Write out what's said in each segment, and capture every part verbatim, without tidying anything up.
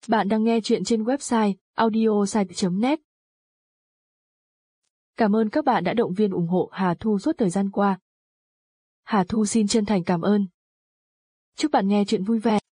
Bạn đang nghe chuyện trên website audiosite chấm net. Cảm ơn các bạn đã động viên ủng hộ Hà Thu suốt thời gian qua. Hà Thu xin chân thành cảm ơn. Chúc bạn nghe chuyện vui vẻ.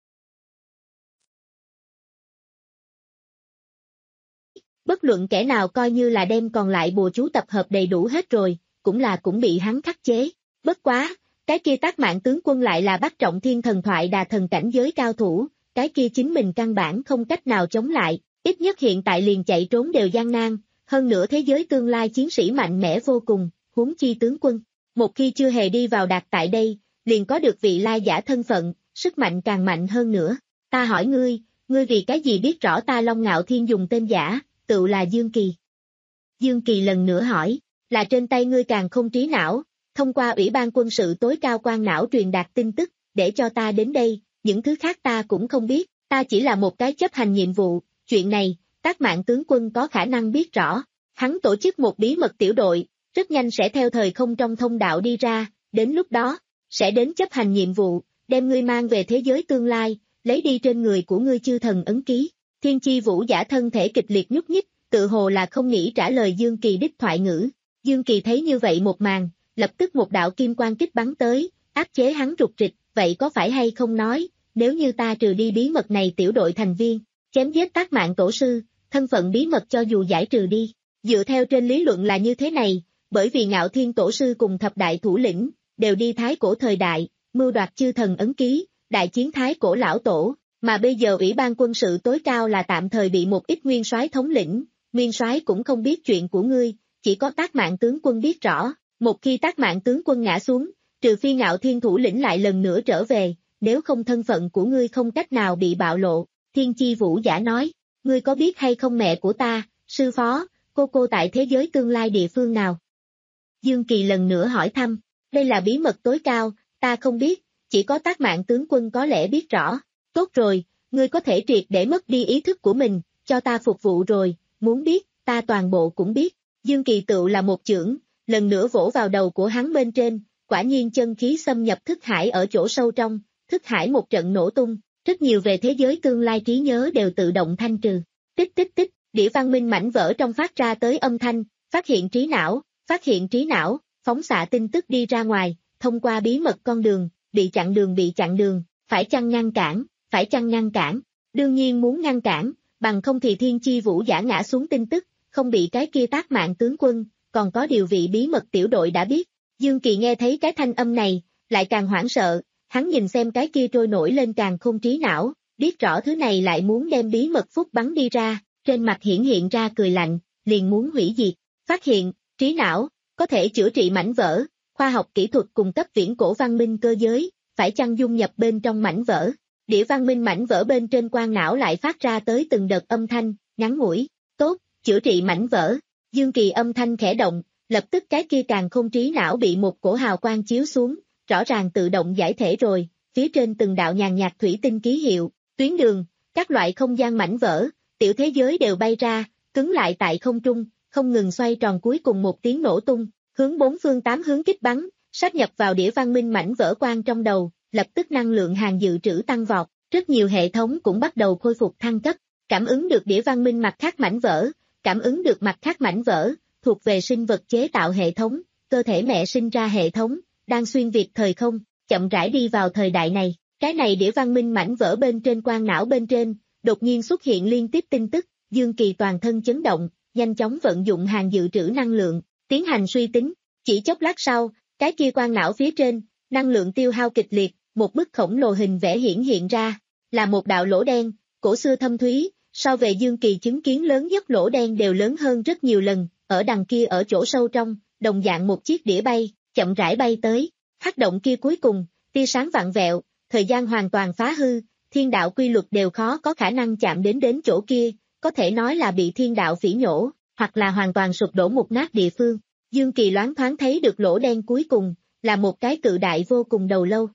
Bất luận kẻ nào coi như là đem còn lại bùa chú tập hợp đầy đủ hết rồi, cũng là cũng bị hắn khắc chế. Bất quá, cái kia Tác Mạng tướng quân lại là bát trọng thiên thần thoại đà thần cảnh giới cao thủ, cái kia chính mình căn bản không cách nào chống lại, ít nhất hiện tại liền chạy trốn đều gian nan, hơn nữa thế giới tương lai chiến sĩ mạnh mẽ vô cùng, huống chi tướng quân. Một khi chưa hề đi vào đạt tại đây, liền có được vị lai giả thân phận, sức mạnh càng mạnh hơn nữa. Ta hỏi ngươi, ngươi vì cái gì biết rõ ta Long Ngạo Thiên dùng tên giả, tự là Dương Kỳ? Dương Kỳ lần nữa hỏi, là trên tay ngươi càng không trí não, thông qua Ủy ban quân sự tối cao quan não truyền đạt tin tức, để cho ta đến đây, những thứ khác ta cũng không biết, ta chỉ là một cái chấp hành nhiệm vụ, chuyện này, Tác Mạng tướng quân có khả năng biết rõ. Hắn tổ chức một bí mật tiểu đội, rất nhanh sẽ theo thời không trong thông đạo đi ra, đến lúc đó, sẽ đến chấp hành nhiệm vụ, đem ngươi mang về thế giới tương lai, lấy đi trên người của ngươi chư thần ấn ký. Thiên Chi Vũ Giả thân thể kịch liệt nhúc nhích, tự hồ là không nghĩ trả lời Dương Kỳ đích thoại ngữ. Dương Kỳ thấy như vậy một màn, lập tức một đạo kim quang kích bắn tới, áp chế hắn rụt rịch, vậy có phải hay không nói, nếu như ta trừ đi bí mật này tiểu đội thành viên, chém giết Tác Mạng tổ sư, thân phận bí mật cho dù giải trừ đi. Dựa theo trên lý luận là như thế này, bởi vì Ngạo Thiên tổ sư cùng thập đại thủ lĩnh, đều đi thái cổ thời đại, mưu đoạt chư thần ấn ký, đại chiến thái cổ lão tổ, mà bây giờ Ủy ban quân sự tối cao là tạm thời bị một ít nguyên soái thống lĩnh, nguyên soái cũng không biết chuyện của ngươi, chỉ có Tác Mạng tướng quân biết rõ, một khi Tác Mạng tướng quân ngã xuống, trừ phi Ngạo Thiên thủ lĩnh lại lần nữa trở về, nếu không thân phận của ngươi không cách nào bị bạo lộ. Thiên Chi Vũ Giả nói, ngươi có biết hay không mẹ của ta, sư phó, cô cô tại thế giới tương lai địa phương nào? Dương Kỳ lần nữa hỏi thăm, đây là bí mật tối cao, ta không biết, chỉ có Tác Mạng tướng quân có lẽ biết rõ. Tốt rồi, ngươi có thể triệt để mất đi ý thức của mình, cho ta phục vụ rồi, muốn biết, ta toàn bộ cũng biết. Dương Kỳ tự là một chưởng, lần nữa vỗ vào đầu của hắn bên trên, quả nhiên chân khí xâm nhập thức hải ở chỗ sâu trong, thức hải một trận nổ tung, rất nhiều về thế giới tương lai trí nhớ đều tự động thanh trừ. Tích tích tích, đĩa văn minh mảnh vỡ trong phát ra tới âm thanh, phát hiện trí não, phát hiện trí não, phóng xạ tin tức đi ra ngoài, thông qua bí mật con đường, bị chặn đường bị chặn đường, phải chăng ngăn cản, phải chăng ngăn cản, đương nhiên muốn ngăn cản, bằng không thì Thiên Chi Vũ Giả ngã xuống tin tức, không bị cái kia Tác Mạng tướng quân, còn có điều vị bí mật tiểu đội đã biết. Dương Kỳ nghe thấy cái thanh âm này, lại càng hoảng sợ, hắn nhìn xem cái kia trôi nổi lên càng không trí não, biết rõ thứ này lại muốn đem bí mật phúc bắn đi ra, trên mặt hiển hiện ra cười lạnh, liền muốn hủy diệt. Phát hiện, trí não, có thể chữa trị mảnh vỡ, khoa học kỹ thuật cùng cấp viễn cổ văn minh cơ giới, phải chăng dung nhập bên trong mảnh vỡ. Đĩa văn minh mảnh vỡ bên trên quang não lại phát ra tới từng đợt âm thanh, ngắn ngủi, tốt, chữa trị mảnh vỡ. Dương Kỳ âm thanh khẽ động, lập tức cái kia càng không trí não bị một cổ hào quang chiếu xuống, rõ ràng tự động giải thể rồi, phía trên từng đạo nhàn nhạt thủy tinh ký hiệu, tuyến đường, các loại không gian mảnh vỡ, tiểu thế giới đều bay ra, cứng lại tại không trung, không ngừng xoay tròn cuối cùng một tiếng nổ tung, hướng bốn phương tám hướng kích bắn, sát nhập vào đĩa văn minh mảnh vỡ quang trong đầu, lập tức năng lượng hàng dự trữ tăng vọt, rất nhiều hệ thống cũng bắt đầu khôi phục thăng cấp, cảm ứng được đĩa văn minh mặt khác mảnh vỡ, cảm ứng được mặt khác mảnh vỡ, thuộc về sinh vật chế tạo hệ thống, cơ thể mẹ sinh ra hệ thống, đang xuyên việt thời không, chậm rãi đi vào thời đại này. Cái này đĩa văn minh mảnh vỡ bên trên quang não bên trên, đột nhiên xuất hiện liên tiếp tin tức, Dương Kỳ toàn thân chấn động, nhanh chóng vận dụng hàng dự trữ năng lượng, tiến hành suy tính, chỉ chốc lát sau, cái kia quang não phía trên, năng lượng tiêu hao kịch liệt, một bức khổng lồ hình vẽ hiển hiện ra, là một đạo lỗ đen, cổ xưa thâm thúy, so về Dương Kỳ chứng kiến lớn nhất lỗ đen đều lớn hơn rất nhiều lần, ở đằng kia ở chỗ sâu trong, đồng dạng một chiếc đĩa bay, chậm rãi bay tới, hắc động kia cuối cùng, tia sáng vặn vẹo, thời gian hoàn toàn phá hư, thiên đạo quy luật đều khó có khả năng chạm đến đến chỗ kia, có thể nói là bị thiên đạo phỉ nhổ, hoặc là hoàn toàn sụp đổ mục nát địa phương. Dương Kỳ loáng thoáng thấy được lỗ đen cuối cùng, là một cái cự đại vô cùng đầu lâu.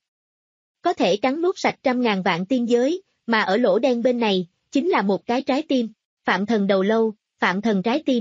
Có thể cắn nuốt sạch trăm ngàn vạn tiên giới, mà ở lỗ đen bên này, chính là một cái trái tim, Phạm Thần đầu lâu, Phạm Thần trái tim.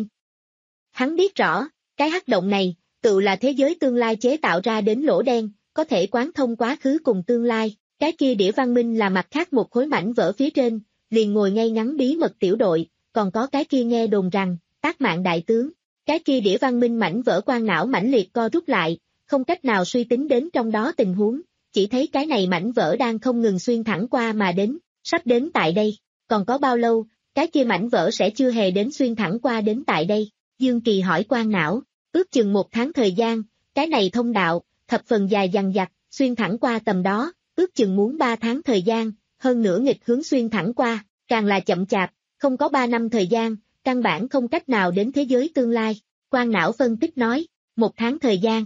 Hắn biết rõ, cái hắc động này, tự là thế giới tương lai chế tạo ra đến lỗ đen, có thể quán thông quá khứ cùng tương lai, cái kia đĩa văn minh là mặt khác một khối mảnh vỡ phía trên, liền ngồi ngay ngắn bí mật tiểu đội, còn có cái kia nghe đồn rằng, Tác Mạng đại tướng, cái kia đĩa văn minh mảnh vỡ quan não mãnh liệt co rút lại, không cách nào suy tính đến trong đó tình huống, chỉ thấy cái này mảnh vỡ đang không ngừng xuyên thẳng qua mà đến, sắp đến tại đây, còn có bao lâu, cái kia mảnh vỡ sẽ chưa hề đến xuyên thẳng qua đến tại đây, Dương Kỳ hỏi quan não, ước chừng một tháng thời gian, cái này thông đạo, thập phần dài dằng dặc, xuyên thẳng qua tầm đó, ước chừng muốn ba tháng thời gian, hơn nữa nghịch hướng xuyên thẳng qua, càng là chậm chạp, không có ba năm thời gian, căn bản không cách nào đến thế giới tương lai, quan não phân tích nói, một tháng thời gian.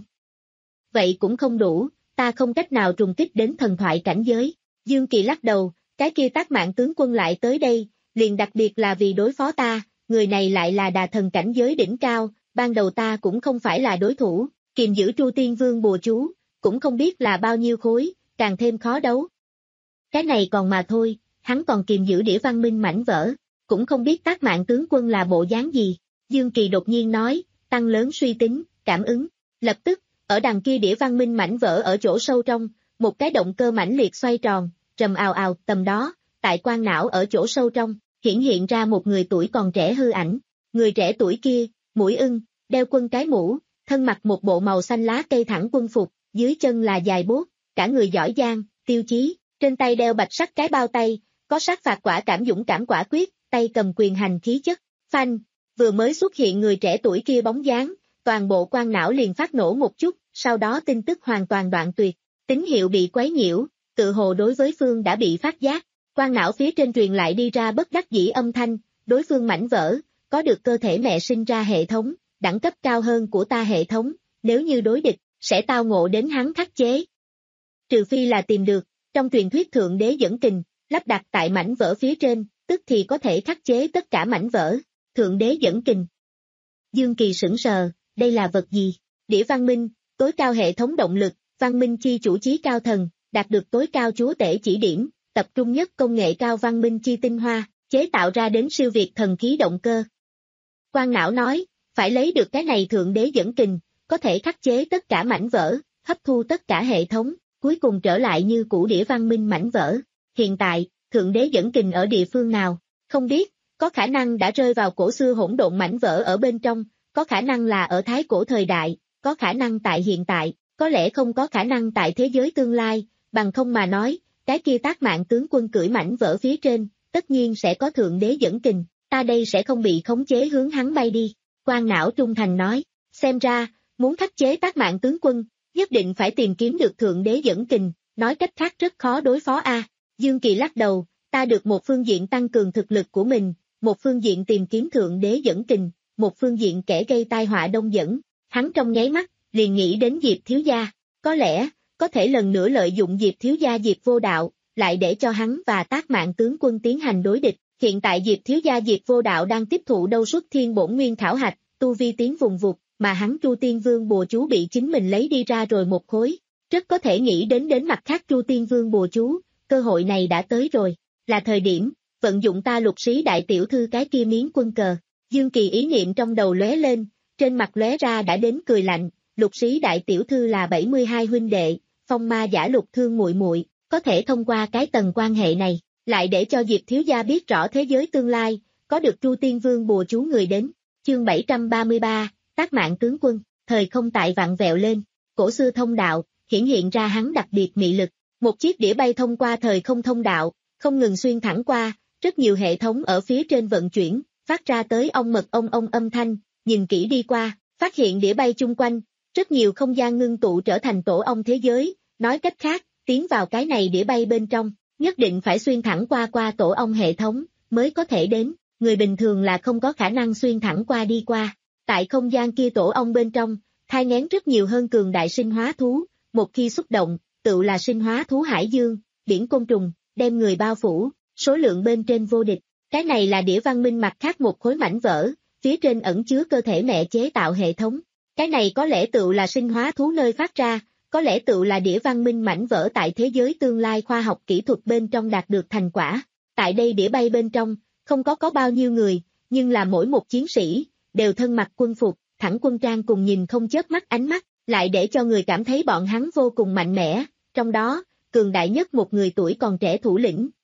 Vậy cũng không đủ, ta không cách nào trùng kích đến thần thoại cảnh giới, Dương Kỳ lắc đầu, cái kia Tác Mạng tướng quân lại tới đây, liền đặc biệt là vì đối phó ta, người này lại là đà thần cảnh giới đỉnh cao, ban đầu ta cũng không phải là đối thủ, kiềm giữ Tru Tiên Vương bùa chú, cũng không biết là bao nhiêu khối, càng thêm khó đấu. Cái này còn mà thôi, hắn còn kiềm giữ đĩa văn minh mảnh vỡ, cũng không biết Tác Mạng tướng quân là bộ dáng gì, Dương Kỳ đột nhiên nói, tăng lớn suy tính, cảm ứng, lập tức, ở đằng kia đĩa văn minh mảnh vỡ ở chỗ sâu trong, một cái động cơ mãnh liệt xoay tròn, rầm ào ào, tầm đó, tại quan não ở chỗ sâu trong, hiển hiện ra một người tuổi còn trẻ hư ảnh, người trẻ tuổi kia, mũi ưng, đeo quân cái mũ, thân mặc một bộ màu xanh lá cây thẳng quân phục, dưới chân là dài bốt, cả người giỏi giang, tiêu chí, trên tay đeo bạch sắc cái bao tay, có sát phạt quả cảm dũng cảm quả quyết, tay cầm quyền hành khí chất, phanh, vừa mới xuất hiện người trẻ tuổi kia bóng dáng, toàn bộ quan não liền phát nổ một chút, sau đó tin tức hoàn toàn đoạn tuyệt, tín hiệu bị quấy nhiễu, tự hồ đối với phương đã bị phát giác, quan não phía trên truyền lại đi ra bất đắc dĩ âm thanh, đối phương mảnh vỡ, có được cơ thể mẹ sinh ra hệ thống, đẳng cấp cao hơn của ta hệ thống, nếu như đối địch, sẽ tao ngộ đến hắn khắc chế. Trừ phi là tìm được, trong truyền thuyết thượng đế dẫn kình, lắp đặt tại mảnh vỡ phía trên, tức thì có thể khắc chế tất cả mảnh vỡ, thượng đế dẫn kình. Dương Kỳ sững sờ, đây là vật gì? Đĩa văn minh, tối cao hệ thống động lực, văn minh chi chủ chí cao thần, đạt được tối cao chúa tể chỉ điểm, tập trung nhất công nghệ cao văn minh chi tinh hoa, chế tạo ra đến siêu việt thần khí động cơ. Quan não nói, phải lấy được cái này thượng đế dẫn kình, có thể khắc chế tất cả mảnh vỡ, hấp thu tất cả hệ thống, cuối cùng trở lại như cũ đĩa văn minh mảnh vỡ. Hiện tại, thượng đế dẫn kình ở địa phương nào? Không biết, có khả năng đã rơi vào cổ xưa hỗn độn mảnh vỡ ở bên trong, có khả năng là ở thái cổ thời đại, có khả năng tại hiện tại, có lẽ không có khả năng tại thế giới tương lai, bằng không mà nói, cái kia Tác Mạng tướng quân cưỡi mảnh vỡ phía trên, tất nhiên sẽ có thượng đế dẫn kình, ta đây sẽ không bị khống chế hướng hắn bay đi. Quan não trung thành nói, xem ra, muốn khắc chế Tác Mạng tướng quân, nhất định phải tìm kiếm được thượng đế dẫn kình, nói cách khác rất khó đối phó a. Dương Kỳ lắc đầu, ta được một phương diện tăng cường thực lực của mình, một phương diện tìm kiếm thượng đế dẫn kình, một phương diện kẻ gây tai họa đông dẫn, hắn trong nháy mắt, liền nghĩ đến Diệp thiếu gia, có lẽ, có thể lần nữa lợi dụng Diệp thiếu gia Diệp vô đạo, lại để cho hắn và Tác Mạng tướng quân tiến hành đối địch, hiện tại Diệp thiếu gia Diệp vô đạo đang tiếp thụ đâu xuất thiên bổn nguyên khảo hạch, tu vi tiến vùng vụt, mà hắn Tru Tiên Vương bùa chú bị chính mình lấy đi ra rồi một khối, rất có thể nghĩ đến đến mặt khác Tru Tiên Vương bùa chú, cơ hội này đã tới rồi, là thời điểm, vận dụng ta Lục Sĩ đại tiểu thư cái kia miếng quân cờ. Dương Kỳ ý niệm trong đầu lóe lên, trên mặt lóe ra đã đến cười lạnh, Lục Sĩ đại tiểu thư là bảy mươi hai huynh đệ, phong ma giả Lục Thương muội muội, có thể thông qua cái tầng quan hệ này, lại để cho Diệp thiếu gia biết rõ thế giới tương lai, có được Tru Tiên Vương bùa chú người đến. Chương bảy trăm ba mươi ba, Tác Mạng tướng quân, thời không tại vặn vẹo lên, cổ xưa thông đạo, hiển hiện ra hắn đặc biệt mị lực, một chiếc đĩa bay thông qua thời không thông đạo, không ngừng xuyên thẳng qua, rất nhiều hệ thống ở phía trên vận chuyển, phát ra tới ong mật ong ong âm thanh, nhìn kỹ đi qua, phát hiện đĩa bay chung quanh, rất nhiều không gian ngưng tụ trở thành tổ ong thế giới, nói cách khác, tiến vào cái này đĩa bay bên trong, nhất định phải xuyên thẳng qua qua tổ ong hệ thống, mới có thể đến, người bình thường là không có khả năng xuyên thẳng qua đi qua. Tại không gian kia tổ ong bên trong, thai nghén rất nhiều hơn cường đại sinh hóa thú, một khi xúc động, tự là sinh hóa thú hải dương, biển côn trùng, đem người bao phủ, số lượng bên trên vô địch. Cái này là đĩa văn minh mặt khác một khối mảnh vỡ, phía trên ẩn chứa cơ thể mẹ chế tạo hệ thống. Cái này có lẽ tự là sinh hóa thú nơi phát ra, có lẽ tự là đĩa văn minh mảnh vỡ tại thế giới tương lai khoa học kỹ thuật bên trong đạt được thành quả. Tại đây đĩa bay bên trong, không có có bao nhiêu người, nhưng là mỗi một chiến sĩ, đều thân mặc quân phục, thẳng quân trang cùng nhìn không chớp mắt ánh mắt, lại để cho người cảm thấy bọn hắn vô cùng mạnh mẽ, trong đó, cường đại nhất một người tuổi còn trẻ thủ lĩnh,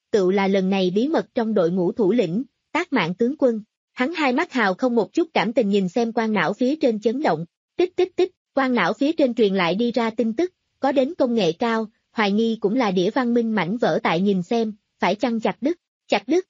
tự là lần này bí mật trong đội ngũ thủ lĩnh, Tác Mạn tướng quân. Hắn hai mắt hào không một chút cảm tình nhìn xem quan não phía trên chấn động, tích tích tích, quan não phía trên truyền lại đi ra tin tức, có đến công nghệ cao, hoài nghi cũng là đĩa văn minh mảnh vỡ tại nhìn xem, phải chăng chặt đứt, chặt đứt.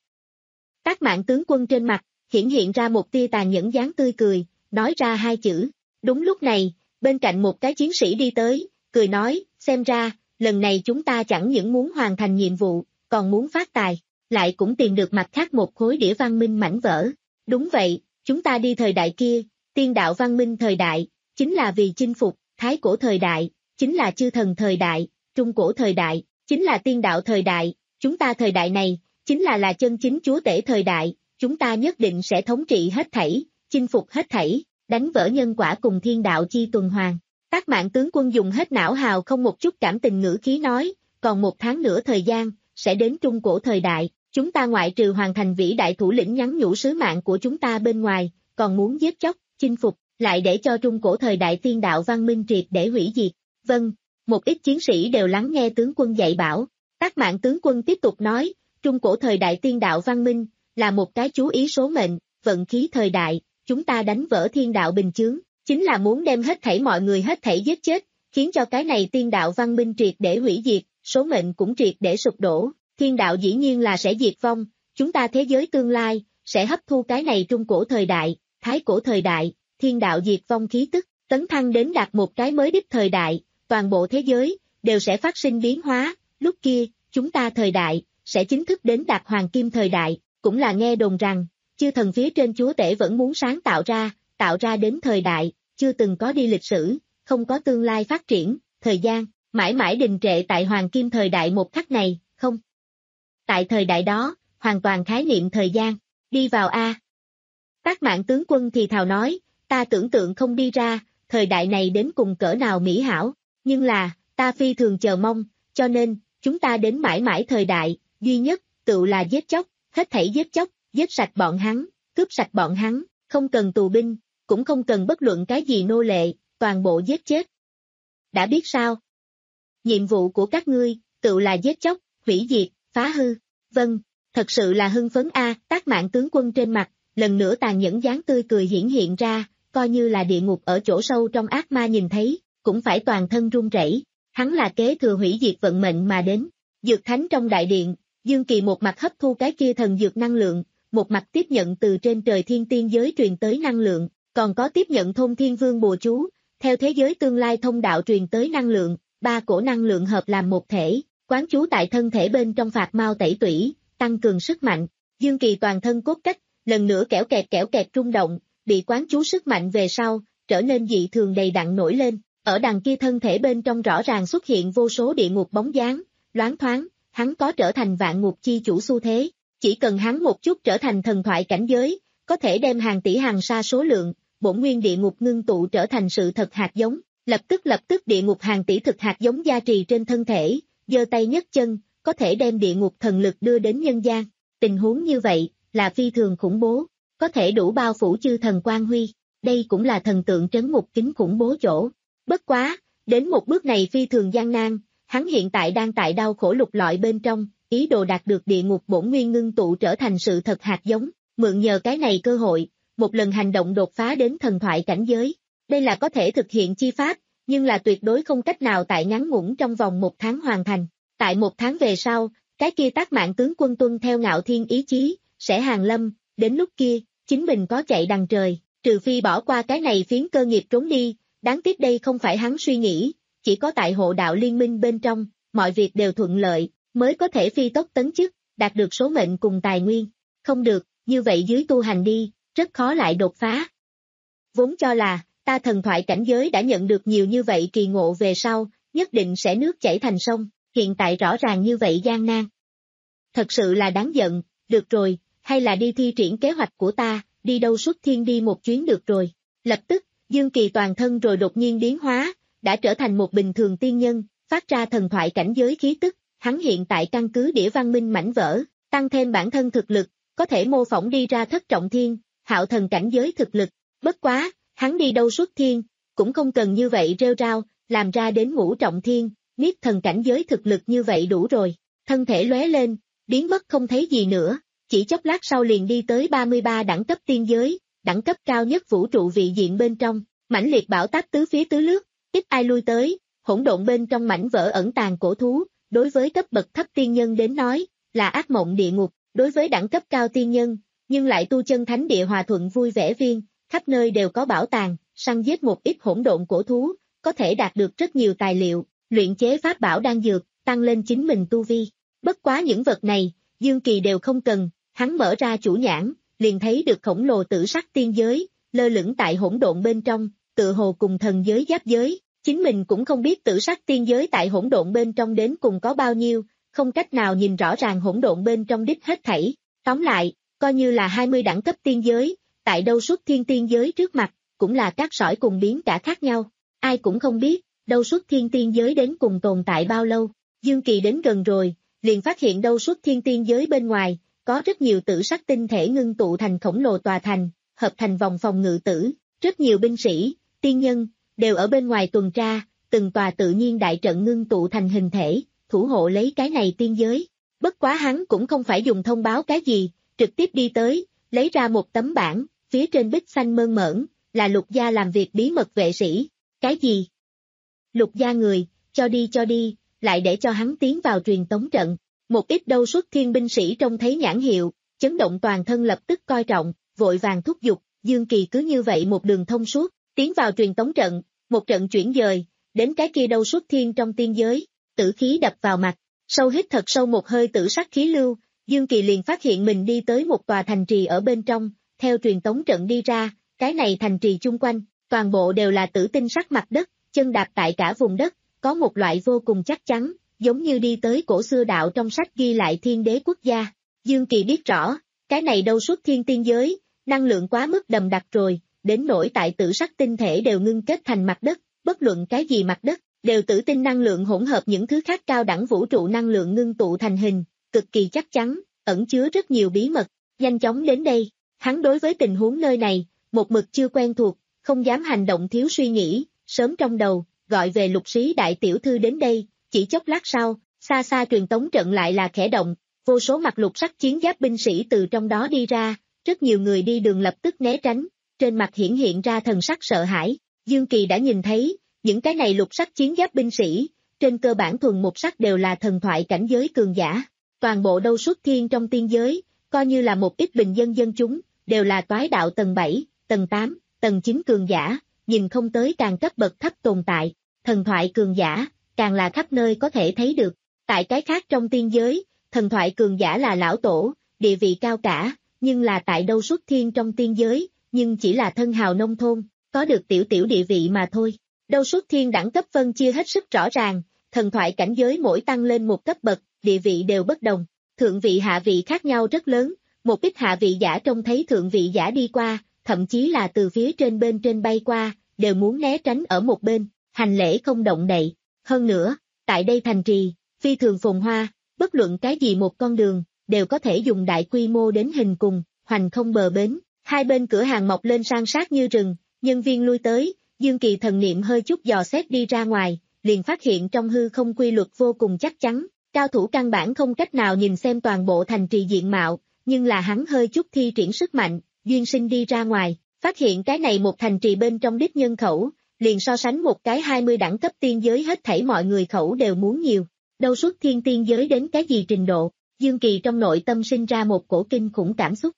Tác Mạn tướng quân trên mặt, hiển hiện ra một tia tàn nhẫn dáng tươi cười, nói ra hai chữ. Đúng lúc này, bên cạnh một cái chiến sĩ đi tới, cười nói, xem ra, lần này chúng ta chẳng những muốn hoàn thành nhiệm vụ, còn muốn phát tài, lại cũng tìm được mặt khác một khối đĩa văn minh mảnh vỡ. Đúng vậy, chúng ta đi thời đại kia, tiên đạo văn minh thời đại, chính là vì chinh phục, thái cổ thời đại, chính là chư thần thời đại, trung cổ thời đại, chính là tiên đạo thời đại, chúng ta thời đại này, chính là là chân chính chúa tể thời đại, chúng ta nhất định sẽ thống trị hết thảy, chinh phục hết thảy, đánh vỡ nhân quả cùng thiên đạo chi tuần hoàn. Tác Mạn tướng quân dùng hết não hào không một chút cảm tình ngữ khí nói, còn một tháng nữa thời gian, sẽ đến trung cổ thời đại, chúng ta ngoại trừ hoàn thành vĩ đại thủ lĩnh nhắn nhủ sứ mạng của chúng ta bên ngoài, còn muốn giết chóc, chinh phục, lại để cho trung cổ thời đại tiên đạo văn minh triệt để hủy diệt. Vâng, một ít chiến sĩ đều lắng nghe tướng quân dạy bảo. Tác Mạn tướng quân tiếp tục nói, trung cổ thời đại tiên đạo văn minh, là một cái chú ý số mệnh, vận khí thời đại, chúng ta đánh vỡ thiên đạo bình chướng, chính là muốn đem hết thảy mọi người hết thảy giết chết, khiến cho cái này tiên đạo văn minh triệt để hủy diệt, số mệnh cũng triệt để sụp đổ, thiên đạo dĩ nhiên là sẽ diệt vong, chúng ta thế giới tương lai, sẽ hấp thu cái này trung cổ thời đại, thái cổ thời đại, thiên đạo diệt vong khí tức, tấn thăng đến đạt một cái mới đích thời đại, toàn bộ thế giới, đều sẽ phát sinh biến hóa, lúc kia, chúng ta thời đại, sẽ chính thức đến đạt hoàng kim thời đại, cũng là nghe đồn rằng, chư thần phía trên chúa tể vẫn muốn sáng tạo ra, tạo ra đến thời đại, chưa từng có đi lịch sử, không có tương lai phát triển, thời gian, mãi mãi đình trệ tại hoàng kim thời đại một khắc này, không. Tại thời đại đó, hoàn toàn khái niệm thời gian, đi vào A. Tác Mạn tướng quân thì thào nói, ta tưởng tượng không đi ra, thời đại này đến cùng cỡ nào mỹ hảo, nhưng là, ta phi thường chờ mong, cho nên, chúng ta đến mãi mãi thời đại, duy nhất, tự là giết chóc, hết thảy giết chóc, giết sạch bọn hắn, cướp sạch bọn hắn, không cần tù binh, cũng không cần bất luận cái gì nô lệ, toàn bộ giết chết. Đã biết sao? Nhiệm vụ của các ngươi, tự là giết chóc, hủy diệt, phá hư. Vâng, thật sự là hưng phấn a. Tác Mạn tướng quân trên mặt, lần nữa tàn nhẫn dáng tươi cười hiển hiện ra, coi như là địa ngục ở chỗ sâu trong ác ma nhìn thấy, cũng phải toàn thân run rẩy. Hắn là kế thừa hủy diệt vận mệnh mà đến. Dược thánh trong đại điện, Dương Kỳ một mặt hấp thu cái kia thần dược năng lượng, một mặt tiếp nhận từ trên trời thiên tiên giới truyền tới năng lượng, còn có tiếp nhận thôn thiên vương bùa chú, theo thế giới tương lai thông đạo truyền tới năng lượng, ba cổ năng lượng hợp làm một thể, quán chú tại thân thể bên trong phạt mau tẩy tủy, tăng cường sức mạnh. Dương Kỳ toàn thân cốt cách, lần nữa kẽo kẹt kẽo kẹt rung động, bị quán chú sức mạnh về sau, trở nên dị thường đầy đặn nổi lên, ở đằng kia thân thể bên trong rõ ràng xuất hiện vô số địa ngục bóng dáng, loáng thoáng, hắn có trở thành vạn ngục chi chủ xu thế, chỉ cần hắn một chút trở thành thần thoại cảnh giới, có thể đem hàng tỷ hàng sa số lượng, bổn nguyên địa ngục ngưng tụ trở thành sự thật hạt giống, lập tức lập tức địa ngục hàng tỷ thực hạt giống gia trì trên thân thể, giơ tay nhấc chân, có thể đem địa ngục thần lực đưa đến nhân gian. Tình huống như vậy, là phi thường khủng bố, có thể đủ bao phủ chư thần quang huy, đây cũng là thần tượng trấn ngục kính khủng bố chỗ. Bất quá, đến một bước này phi thường gian nan, hắn hiện tại đang tại đau khổ lục lọi bên trong, ý đồ đạt được địa ngục bổn nguyên ngưng tụ trở thành sự thật hạt giống, mượn nhờ cái này cơ hội, một lần hành động đột phá đến thần thoại cảnh giới. Đây là có thể thực hiện chi pháp, nhưng là tuyệt đối không cách nào tại ngắn ngủn trong vòng một tháng hoàn thành. Tại một tháng về sau, cái kia Tác Mạn tướng quân tuân theo ngạo thiên ý chí, sẽ hàng lâm, đến lúc kia, chính mình có chạy đằng trời, trừ phi bỏ qua cái này phiến cơ nghiệp trốn đi, đáng tiếc đây không phải hắn suy nghĩ, chỉ có tại hộ đạo liên minh bên trong, mọi việc đều thuận lợi, mới có thể phi tốc tấn chức, đạt được số mệnh cùng tài nguyên. Không được, như vậy dưới tu hành đi, rất khó lại đột phá. Vốn cho là, ta thần thoại cảnh giới đã nhận được nhiều như vậy kỳ ngộ về sau, nhất định sẽ nước chảy thành sông, hiện tại rõ ràng như vậy gian nan. Thật sự là đáng giận, được rồi, hay là đi thi triển kế hoạch của ta, đi đâu xuất thiên đi một chuyến được rồi. Lập tức, Dương Kỳ toàn thân rồi đột nhiên biến hóa, đã trở thành một bình thường tiên nhân, phát ra thần thoại cảnh giới khí tức, hắn hiện tại căn cứ đĩa văn minh mảnh vỡ, tăng thêm bản thân thực lực, có thể mô phỏng đi ra thất trọng thiên, hạo thần cảnh giới thực lực. Bất quá, hắn đi đâu xuất thiên, cũng không cần như vậy rêu rao, làm ra đến ngũ trọng thiên, niết thần cảnh giới thực lực như vậy đủ rồi. Thân thể lóe lên, biến mất không thấy gì nữa, chỉ chốc lát sau liền đi tới ba mươi ba đẳng cấp tiên giới, đẳng cấp cao nhất vũ trụ vị diện bên trong, mãnh liệt bão táp tứ phía tứ lướt, ít ai lui tới, hỗn độn bên trong mảnh vỡ ẩn tàng cổ thú, đối với cấp bậc thấp tiên nhân đến nói, là ác mộng địa ngục, đối với đẳng cấp cao tiên nhân, nhưng lại tu chân thánh địa hòa thuận vui vẻ viên, khắp nơi đều có bảo tàng, săn giết một ít hỗn độn cổ thú, có thể đạt được rất nhiều tài liệu, luyện chế pháp bảo đan dược, tăng lên chính mình tu vi. Bất quá những vật này, Dương Kỳ đều không cần, hắn mở ra chủ nhãn, liền thấy được khổng lồ tử sắc tiên giới, lơ lửng tại hỗn độn bên trong, tự hồ cùng thần giới giáp giới, chính mình cũng không biết tử sắc tiên giới tại hỗn độn bên trong đến cùng có bao nhiêu, không cách nào nhìn rõ ràng hỗn độn bên trong đích hết thảy. Tóm lại, coi như là hai mươi đẳng cấp tiên giới, tại đâu xuất thiên tiên giới trước mặt, cũng là cát sỏi cùng biến cả khác nhau. Ai cũng không biết, đâu xuất thiên tiên giới đến cùng tồn tại bao lâu. Dương Kỳ đến gần rồi, liền phát hiện đâu xuất thiên tiên giới bên ngoài, có rất nhiều tử sắc tinh thể ngưng tụ thành khổng lồ tòa thành, hợp thành vòng phòng ngự tử, rất nhiều binh sĩ, tiên nhân, đều ở bên ngoài tuần tra, từng tòa tự nhiên đại trận ngưng tụ thành hình thể, thủ hộ lấy cái này tiên giới. Bất quá hắn cũng không phải dùng thông báo cái gì, trực tiếp đi tới, lấy ra một tấm bảng, phía trên bích xanh mơn mởn, là Lục gia làm việc bí mật vệ sĩ. Cái gì? Lục gia người, cho đi cho đi, lại để cho hắn tiến vào truyền tống trận. Một ít đâu xuất thiên binh sĩ trông thấy nhãn hiệu, chấn động toàn thân lập tức coi trọng, vội vàng thúc giục, Dương Kỳ cứ như vậy một đường thông suốt, tiến vào truyền tống trận, một trận chuyển dời, đến cái kia đâu xuất thiên trong tiên giới, tử khí đập vào mặt, sâu hít thật sâu một hơi tử sắc khí lưu, Dương Kỳ liền phát hiện mình đi tới một tòa thành trì ở bên trong, theo truyền tống trận đi ra, cái này thành trì chung quanh, toàn bộ đều là tử tinh sắc mặt đất, chân đạp tại cả vùng đất, có một loại vô cùng chắc chắn, giống như đi tới cổ xưa đạo trong sách ghi lại thiên đế quốc gia. Dương Kỳ biết rõ, cái này đâu xuất thiên tiên giới, năng lượng quá mức đậm đặc rồi, đến nỗi tại tử sắc tinh thể đều ngưng kết thành mặt đất, bất luận cái gì mặt đất, đều tử tinh năng lượng hỗn hợp những thứ khác cao đẳng vũ trụ năng lượng ngưng tụ thành hình, cực kỳ chắc chắn, ẩn chứa rất nhiều bí mật, nhanh chóng đến đây. Hắn đối với tình huống nơi này, một mực chưa quen thuộc, không dám hành động thiếu suy nghĩ, sớm trong đầu, gọi về Lục Sĩ đại tiểu thư đến đây, chỉ chốc lát sau, xa xa truyền tống trận lại là khẽ động, vô số mặt lục sắc chiến giáp binh sĩ từ trong đó đi ra, rất nhiều người đi đường lập tức né tránh, trên mặt hiển hiện ra thần sắc sợ hãi. Dương Kỳ đã nhìn thấy, những cái này lục sắc chiến giáp binh sĩ, trên cơ bản thuần một sắc đều là thần thoại cảnh giới cường giả, toàn bộ đâu xuất thiên trong tiên giới, coi như là một ít bình dân dân chúng, đều là toái đạo tầng bảy, tầng tám, tầng chín cường giả, nhìn không tới càng cấp bậc thấp tồn tại, thần thoại cường giả, càng là khắp nơi có thể thấy được. Tại cái khác trong tiên giới, thần thoại cường giả là lão tổ, địa vị cao cả, nhưng là tại đâu xuất thiên trong tiên giới, nhưng chỉ là thân hào nông thôn, có được tiểu tiểu địa vị mà thôi. Đâu xuất thiên đẳng cấp phân chia hết sức rõ ràng, thần thoại cảnh giới mỗi tăng lên một cấp bậc, địa vị đều bất đồng, thượng vị hạ vị khác nhau rất lớn, một ít hạ vị giả trông thấy thượng vị giả đi qua, thậm chí là từ phía trên bên trên bay qua, đều muốn né tránh ở một bên, hành lễ không động đậy. Hơn nữa, tại đây thành trì, phi thường phồn hoa, bất luận cái gì một con đường, đều có thể dùng đại quy mô đến hình cùng, hoành không bờ bến, hai bên cửa hàng mọc lên san sát như rừng, nhân viên lui tới, Dương Kỳ thần niệm hơi chút dò xét đi ra ngoài, liền phát hiện trong hư không quy luật vô cùng chắc chắn, cao thủ căn bản không cách nào nhìn xem toàn bộ thành trì diện mạo, nhưng là hắn hơi chút thi triển sức mạnh, duyên sinh đi ra ngoài, phát hiện cái này một thành trì bên trong đích nhân khẩu, liền so sánh một cái hai mươi đẳng cấp tiên giới hết thảy mọi người khẩu đều muốn nhiều, đâu xuất thiên tiên giới đến cái gì trình độ, Dương Kỳ trong nội tâm sinh ra một cổ kinh khủng cảm xúc.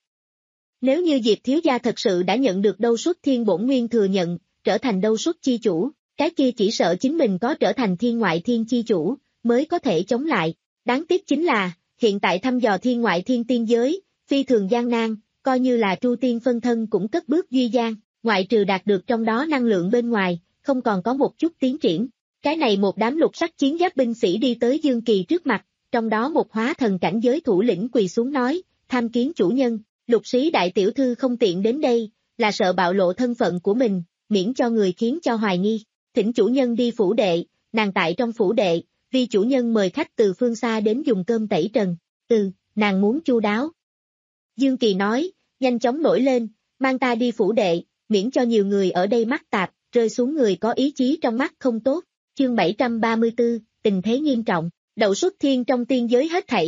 Nếu như Diệp thiếu gia thật sự đã nhận được đâu xuất thiên bổn nguyên thừa nhận, trở thành đâu xuất chi chủ, cái kia chỉ sợ chính mình có trở thành thiên ngoại thiên chi chủ, mới có thể chống lại. Đáng tiếc chính là, hiện tại thăm dò thiên ngoại thiên tiên giới, phi thường gian nan, coi như là Tru Tiên phân thân cũng cất bước duy gian, ngoại trừ đạt được trong đó năng lượng bên ngoài, không còn có một chút tiến triển. Cái này một đám lục sắc chiến giáp binh sĩ đi tới Dương Kỳ trước mặt, trong đó một hóa thần cảnh giới thủ lĩnh quỳ xuống nói, tham kiến chủ nhân, Lục Sĩ đại tiểu thư không tiện đến đây, là sợ bạo lộ thân phận của mình, miễn cho người khiến cho hoài nghi, thỉnh chủ nhân đi phủ đệ, nàng tại trong phủ đệ, vì chủ nhân mời khách từ phương xa đến dùng cơm tẩy trần, ừ, nàng muốn chu đáo. Dương Kỳ nói, nhanh chóng nổi lên, mang ta đi phủ đệ, miễn cho nhiều người ở đây mắc tạp, rơi xuống người có ý chí trong mắt không tốt. Chương bảy trăm ba mươi tư, tình thế nghiêm trọng, đậu xuất thiên trong tiên giới hết thảy,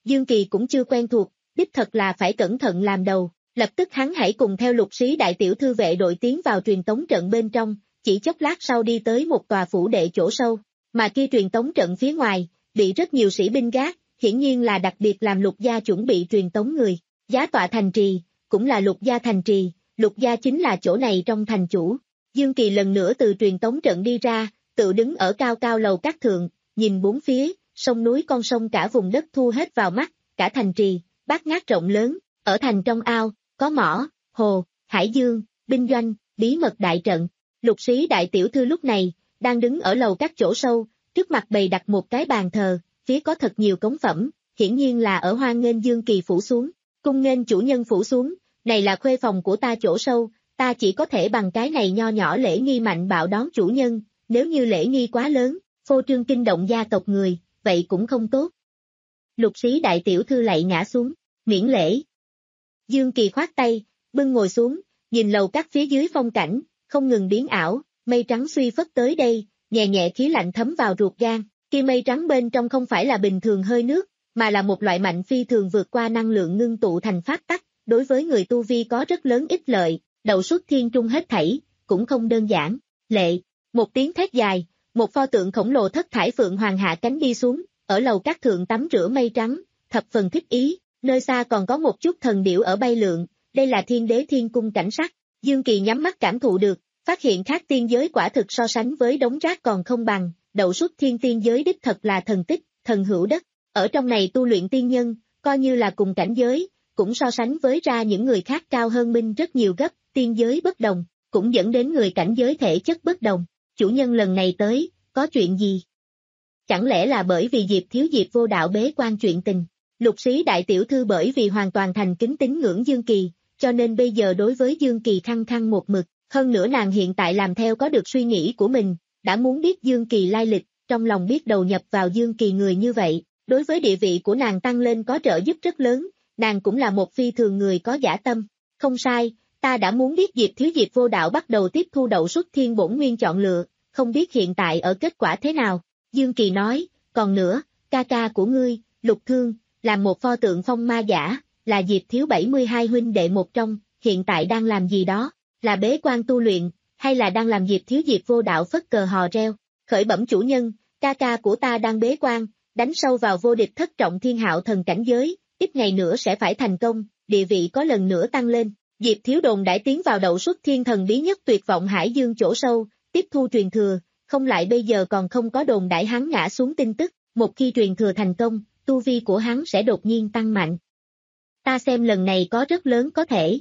Dương Kỳ cũng chưa quen thuộc, đích thật là phải cẩn thận làm đầu, lập tức hắn hãy cùng theo Lục Sĩ đại tiểu thư vệ đội tiến vào truyền tống trận bên trong, chỉ chốc lát sau đi tới một tòa phủ đệ chỗ sâu, mà kia truyền tống trận phía ngoài, bị rất nhiều sĩ binh gác, hiển nhiên là đặc biệt làm Lục gia chuẩn bị truyền tống người, giá tọa thành trì, cũng là Lục gia thành trì, Lục gia chính là chỗ này trong thành chủ. Dương Kỳ lần nữa từ truyền tống trận đi ra, tự đứng ở cao cao lầu các thượng, nhìn bốn phía, sông núi con sông cả vùng đất thu hết vào mắt, cả thành trì, bát ngát rộng lớn, ở thành trong ao, có mỏ, hồ, hải dương, binh doanh, bí mật đại trận. Lục Sĩ đại tiểu thư lúc này, đang đứng ở lầu các chỗ sâu, trước mặt bày đặt một cái bàn thờ, phía có thật nhiều cống phẩm, hiển nhiên là ở hoan nghênh Dương Kỳ phủ xuống, cung nghênh chủ nhân phủ xuống, này là khuê phòng của ta chỗ sâu, ta chỉ có thể bằng cái này nho nhỏ lễ nghi mạnh bạo đón chủ nhân, nếu như lễ nghi quá lớn, phô trương kinh động gia tộc người, vậy cũng không tốt. Lục Sĩ đại tiểu thư lạy ngã xuống, miễn lễ. Dương Kỳ khoát tay, bưng ngồi xuống, nhìn lầu các phía dưới phong cảnh, không ngừng biến ảo, mây trắng xuy phất tới đây, nhẹ nhẹ khí lạnh thấm vào ruột gan, kia mây trắng bên trong không phải là bình thường hơi nước, mà là một loại mạnh phi thường vượt qua năng lượng ngưng tụ thành pháp tắc, đối với người tu vi có rất lớn ích lợi, đầu xuất thiên trung hết thảy, cũng không đơn giản. Lệ, một tiếng thét dài, một pho tượng khổng lồ thất thải phượng hoàng hạ cánh đi xuống, ở lầu các thượng tắm rửa mây trắng, thập phần thích ý, nơi xa còn có một chút thần điểu ở bay lượn, đây là thiên đế thiên cung cảnh sắc, Dương Kỳ nhắm mắt cảm thụ được, phát hiện khác tiên giới quả thực so sánh với đống rác còn không bằng, đậu xuất thiên tiên giới đích thật là thần tích, thần hữu đất, ở trong này tu luyện tiên nhân, coi như là cùng cảnh giới, cũng so sánh với ra những người khác cao hơn minh rất nhiều gấp, tiên giới bất đồng, cũng dẫn đến người cảnh giới thể chất bất đồng. Chủ nhân lần này tới, có chuyện gì? Chẳng lẽ là bởi vì Diệp thiếu Diệp vô đạo bế quan chuyện tình? Lục Sĩ đại tiểu thư bởi vì hoàn toàn thành kính tín ngưỡng Dương Kỳ, cho nên bây giờ đối với Dương Kỳ khăng khăng một mực, hơn nữa nàng hiện tại làm theo có được suy nghĩ của mình, đã muốn biết Dương Kỳ lai lịch, trong lòng biết đầu nhập vào Dương Kỳ người như vậy, đối với địa vị của nàng tăng lên có trợ giúp rất lớn, nàng cũng là một phi thường người có dã tâm. Không sai, ta đã muốn biết Diệp thiếu Diệp vô đạo bắt đầu tiếp thu đậu xuất thiên bổn nguyên chọn lựa, không biết hiện tại ở kết quả thế nào. Dương Kỳ nói, còn nữa, ca ca của ngươi, Lục Thương, làm một pho tượng phong ma giả, là Diệp thiếu bảy mươi hai huynh đệ một trong, hiện tại đang làm gì đó, là bế quan tu luyện, hay là đang làm Diệp thiếu Diệp vô đạo phất cờ hò reo, khởi bẩm chủ nhân, ca ca của ta đang bế quan, đánh sâu vào vô địch thất trọng thiên hạo thần cảnh giới, ít ngày nữa sẽ phải thành công, địa vị có lần nữa tăng lên. Diệp thiếu đồn đãi tiến vào đậu xuất thiên thần bí nhất tuyệt vọng hải dương chỗ sâu, tiếp thu truyền thừa, không lại bây giờ còn không có đồn đãi hắn ngã xuống tin tức, một khi truyền thừa thành công, tu vi của hắn sẽ đột nhiên tăng mạnh. Ta xem lần này có rất lớn có thể.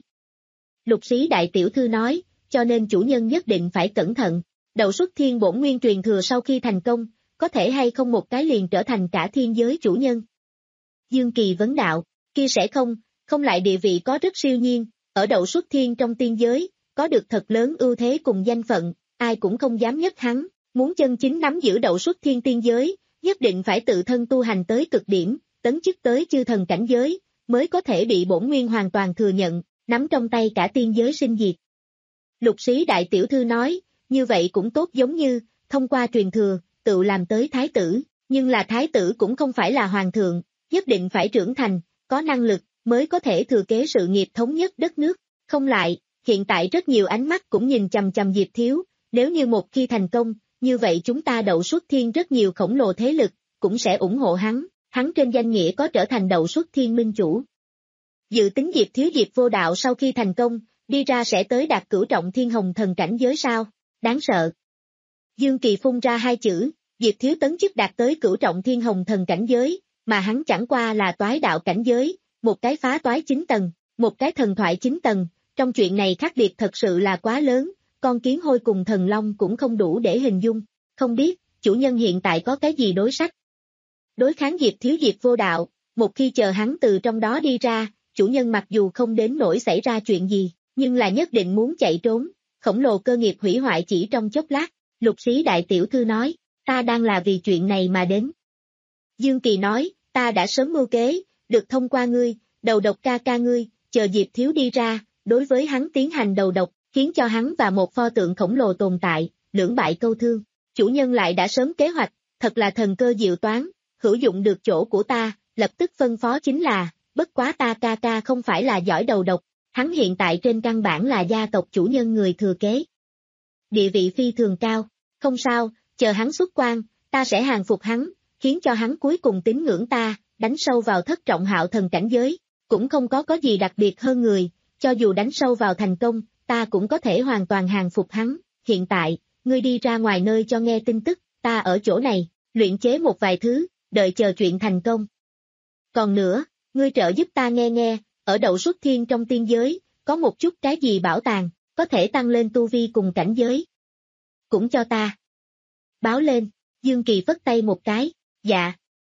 Lục Sĩ đại tiểu thư nói, cho nên chủ nhân nhất định phải cẩn thận, đậu xuất thiên bổn nguyên truyền thừa sau khi thành công, có thể hay không một cái liền trở thành cả thiên giới chủ nhân. Dương Kỳ vấn đạo, kia sẽ không, không lại địa vị có rất siêu nhiên, ở đậu xuất thiên trong tiên giới, có được thật lớn ưu thế cùng danh phận, ai cũng không dám nhất hắn, muốn chân chính nắm giữ đậu xuất thiên tiên giới, nhất định phải tự thân tu hành tới cực điểm, tấn chức tới chư thần cảnh giới, mới có thể bị bổn nguyên hoàn toàn thừa nhận, nắm trong tay cả tiên giới sinh diệt. Lục Sĩ đại tiểu thư nói, như vậy cũng tốt giống như, thông qua truyền thừa, tự làm tới thái tử, nhưng là thái tử cũng không phải là hoàng thượng, nhất định phải trưởng thành, có năng lực, mới có thể thừa kế sự nghiệp thống nhất đất nước, không lại, hiện tại rất nhiều ánh mắt cũng nhìn chằm chằm Diệp thiếu, nếu như một khi thành công, như vậy chúng ta đậu xuất thiên rất nhiều khổng lồ thế lực, cũng sẽ ủng hộ hắn, hắn trên danh nghĩa có trở thành đậu xuất thiên minh chủ. Dự tính Diệp thiếu Diệp vô đạo sau khi thành công, đi ra sẽ tới đạt cửu trọng thiên hồng thần cảnh giới sao, đáng sợ. Dương Kỳ phun ra hai chữ, Diệp thiếu tấn chức đạt tới cửu trọng thiên hồng thần cảnh giới, mà hắn chẳng qua là toái đạo cảnh giới, một cái phá toái chín tầng, một cái thần thoại chín tầng, trong chuyện này khác biệt thật sự là quá lớn, con kiến hôi cùng thần long cũng không đủ để hình dung, không biết, chủ nhân hiện tại có cái gì đối sách. Đối kháng Diệp thiếu Diệp vô đạo, một khi chờ hắn từ trong đó đi ra, chủ nhân mặc dù không đến nỗi xảy ra chuyện gì, nhưng là nhất định muốn chạy trốn, khổng lồ cơ nghiệp hủy hoại chỉ trong chốc lát, Lục Sĩ đại tiểu thư nói, ta đang là vì chuyện này mà đến. Dương Kỳ nói, ta đã sớm mưu kế, được thông qua ngươi, đầu độc ca ca ngươi, chờ Diệp thiếu đi ra, đối với hắn tiến hành đầu độc, khiến cho hắn và một pho tượng khổng lồ tồn tại, lưỡng bại câu thương. Chủ nhân lại đã sớm kế hoạch, thật là thần cơ diệu toán, hữu dụng được chỗ của ta, lập tức phân phó chính là, bất quá ta ca ca không phải là giỏi đầu độc, hắn hiện tại trên căn bản là gia tộc chủ nhân người thừa kế. Địa vị phi thường cao, không sao, chờ hắn xuất quan, ta sẽ hàng phục hắn, khiến cho hắn cuối cùng tín ngưỡng ta, đánh sâu vào thất trọng hạo thần cảnh giới, cũng không có có gì đặc biệt hơn người, cho dù đánh sâu vào thành công, ta cũng có thể hoàn toàn hàng phục hắn, hiện tại, ngươi đi ra ngoài nơi cho nghe tin tức, ta ở chỗ này, luyện chế một vài thứ, đợi chờ chuyện thành công. Còn nữa, ngươi trợ giúp ta nghe nghe, ở Đậu Xuất Thiên trong tiên giới, có một chút cái gì bảo tàng, có thể tăng lên tu vi cùng cảnh giới. Cũng cho ta. Báo lên, Dương Kỳ phất tay một cái, dạ.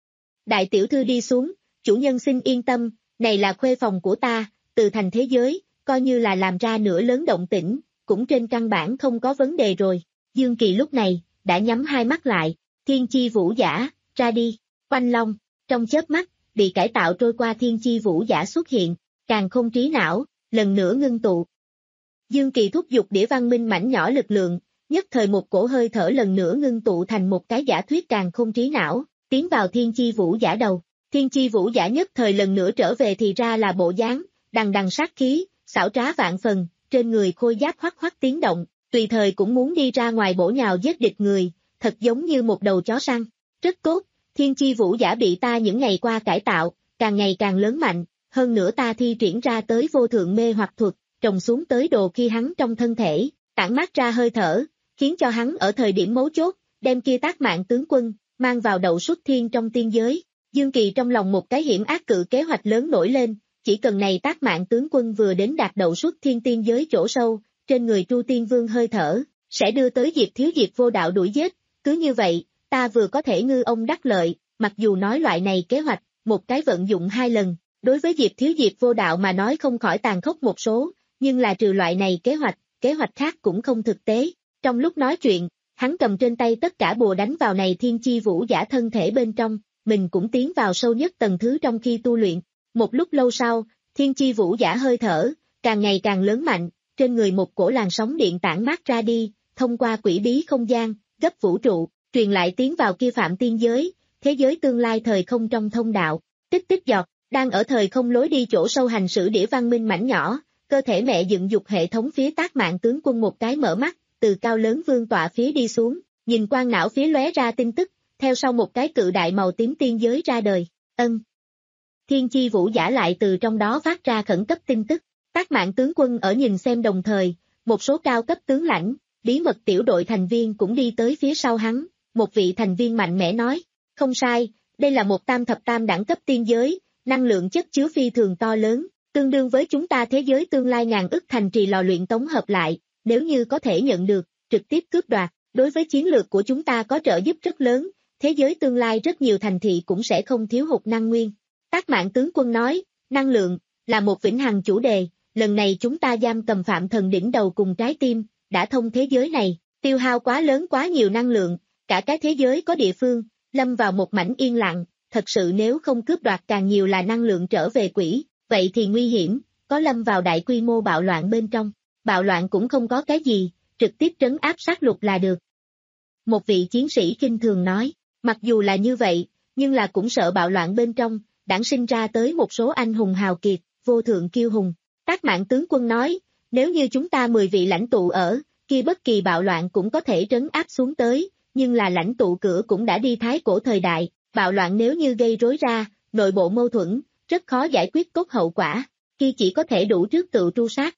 Đại tiểu thư đi xuống, chủ nhân xin yên tâm, này là khuê phòng của ta, từ thành thế giới, coi như là làm ra nửa lớn động tĩnh, cũng trên căn bản không có vấn đề rồi. Dương Kỳ lúc này, đã nhắm hai mắt lại, thiên chi vũ giả, ra đi, Oanh Long, trong chớp mắt, bị cải tạo trôi qua thiên chi vũ giả xuất hiện, càng không trí não, lần nữa ngưng tụ. Dương Kỳ thúc giục đĩa văn minh mảnh nhỏ lực lượng, nhất thời một cổ hơi thở lần nữa ngưng tụ thành một cái giả thuyết càng không trí não, tiến vào thiên chi vũ giả đầu. Thiên chi vũ giả nhất thời lần nữa trở về thì ra là bộ dáng, đằng đằng sát khí, xảo trá vạn phần, trên người khôi giáp hoắc hoắc tiếng động, tùy thời cũng muốn đi ra ngoài bổ nhào giết địch người, thật giống như một đầu chó săn. Rất tốt, thiên chi vũ giả bị ta những ngày qua cải tạo, càng ngày càng lớn mạnh, hơn nữa ta thi triển ra tới vô thượng mê hoặc thuật, trồng xuống tới đồ khi hắn trong thân thể, tản mát ra hơi thở, khiến cho hắn ở thời điểm mấu chốt, đem kia tác mạng tướng quân, mang vào Đậu Xuất Thiên trong tiên giới. Dương Kỳ trong lòng một cái hiểm ác cự kế hoạch lớn nổi lên, chỉ cần này tác mạng tướng quân vừa đến đạt Đậu Xuất Thiên tiên giới chỗ sâu, trên người Tru Tiên Vương hơi thở, sẽ đưa tới Diệp Thiếu Diệp vô đạo đuổi giết, cứ như vậy, ta vừa có thể ngư ông đắc lợi, mặc dù nói loại này kế hoạch, một cái vận dụng hai lần, đối với Diệp Thiếu Diệp vô đạo mà nói không khỏi tàn khốc một số, nhưng là trừ loại này kế hoạch, kế hoạch khác cũng không thực tế. Trong lúc nói chuyện, hắn cầm trên tay tất cả bùa đánh vào này thiên chi vũ giả thân thể bên trong, mình cũng tiến vào sâu nhất tầng thứ trong khi tu luyện. Một lúc lâu sau, thiên chi vũ giả hơi thở, càng ngày càng lớn mạnh, trên người một cổ làn sóng điện tản mát ra đi, thông qua quỷ bí không gian, gấp vũ trụ, truyền lại tiến vào kia phạm tiên giới, thế giới tương lai thời không trong thông đạo. Tích tích giọt, đang ở thời không lối đi chỗ sâu hành xử đĩa văn minh mảnh nhỏ, cơ thể mẹ dựng dục hệ thống phía tác mạng tướng quân một cái mở mắt, từ cao lớn vương tọa phía đi xuống, nhìn quang não phía lóe ra tin tức, theo sau một cái cự đại màu tím tiên giới ra đời. Ân. Thiên chi vũ giả lại từ trong đó phát ra khẩn cấp tin tức, tác mạng tướng quân ở nhìn xem đồng thời, một số cao cấp tướng lãnh, bí mật tiểu đội thành viên cũng đi tới phía sau hắn, một vị thành viên mạnh mẽ nói, không sai, đây là một tam thập tam đẳng cấp tiên giới, năng lượng chất chứa phi thường to lớn, tương đương với chúng ta thế giới tương lai ngàn ức thành trì lò luyện tổng hợp lại, nếu như có thể nhận được, trực tiếp cướp đoạt, đối với chiến lược của chúng ta có trợ giúp rất lớn, thế giới tương lai rất nhiều thành thị cũng sẽ không thiếu hụt năng nguyên. Tác mạng tướng quân nói, năng lượng, là một vĩnh hằng chủ đề, lần này chúng ta giam cầm phạm thần đỉnh đầu cùng trái tim, đã thông thế giới này, tiêu hao quá lớn quá nhiều năng lượng, cả cái thế giới có địa phương, lâm vào một mảnh yên lặng, thật sự nếu không cướp đoạt càng nhiều là năng lượng trở về quỷ, vậy thì nguy hiểm, có lâm vào đại quy mô bạo loạn bên trong. Bạo loạn cũng không có cái gì, trực tiếp trấn áp sát lục là được. Một vị chiến sĩ kinh thường nói, mặc dù là như vậy, nhưng là cũng sợ bạo loạn bên trong, đản sinh ra tới một số anh hùng hào kiệt, vô thượng kiêu hùng. Tác mạng tướng quân nói, nếu như chúng ta mười vị lãnh tụ ở, kia bất kỳ bạo loạn cũng có thể trấn áp xuống tới, nhưng là lãnh tụ cửa cũng đã đi thái cổ thời đại, bạo loạn nếu như gây rối ra, nội bộ mâu thuẫn, rất khó giải quyết tốt hậu quả, kia chỉ có thể đủ trước tự tru sát.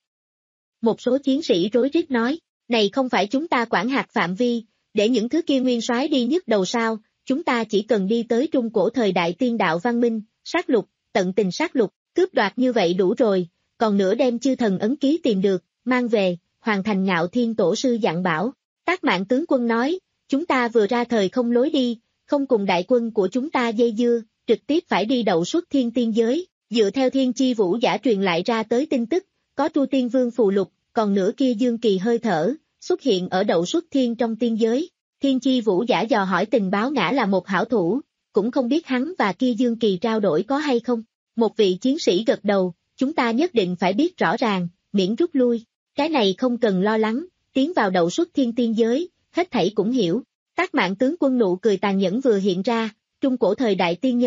Một số chiến sĩ rối rít nói, này không phải chúng ta quản hạt phạm vi, để những thứ kia nguyên soái đi nhức đầu sao, chúng ta chỉ cần đi tới trung cổ thời đại tiên đạo văn minh, sát lục, tận tình sát lục, cướp đoạt như vậy đủ rồi, còn nữa đem chư thần ấn ký tìm được, mang về, hoàn thành Ngạo Thiên tổ sư dặn bảo. Tác mạng tướng quân nói, chúng ta vừa ra thời không lối đi, không cùng đại quân của chúng ta dây dưa, trực tiếp phải đi Đậu Xuất Thiên tiên giới, dựa theo thiên chi vũ giả truyền lại ra tới tin tức, có Tru Tiên Vương phù lục, còn nữa kia Dương Kỳ hơi thở, xuất hiện ở Đậu Xuất Thiên trong tiên giới. Thiên chi vũ giả dò hỏi tình báo ngã là một hảo thủ, cũng không biết hắn và kia Dương Kỳ trao đổi có hay không. Một vị chiến sĩ gật đầu, chúng ta nhất định phải biết rõ ràng, miễn rút lui. Cái này không cần lo lắng, tiến vào Đậu Xuất Thiên tiên giới, hết thảy cũng hiểu. Tác mạng tướng quân nụ cười tàn nhẫn vừa hiện ra, trung cổ thời đại tiên nhân,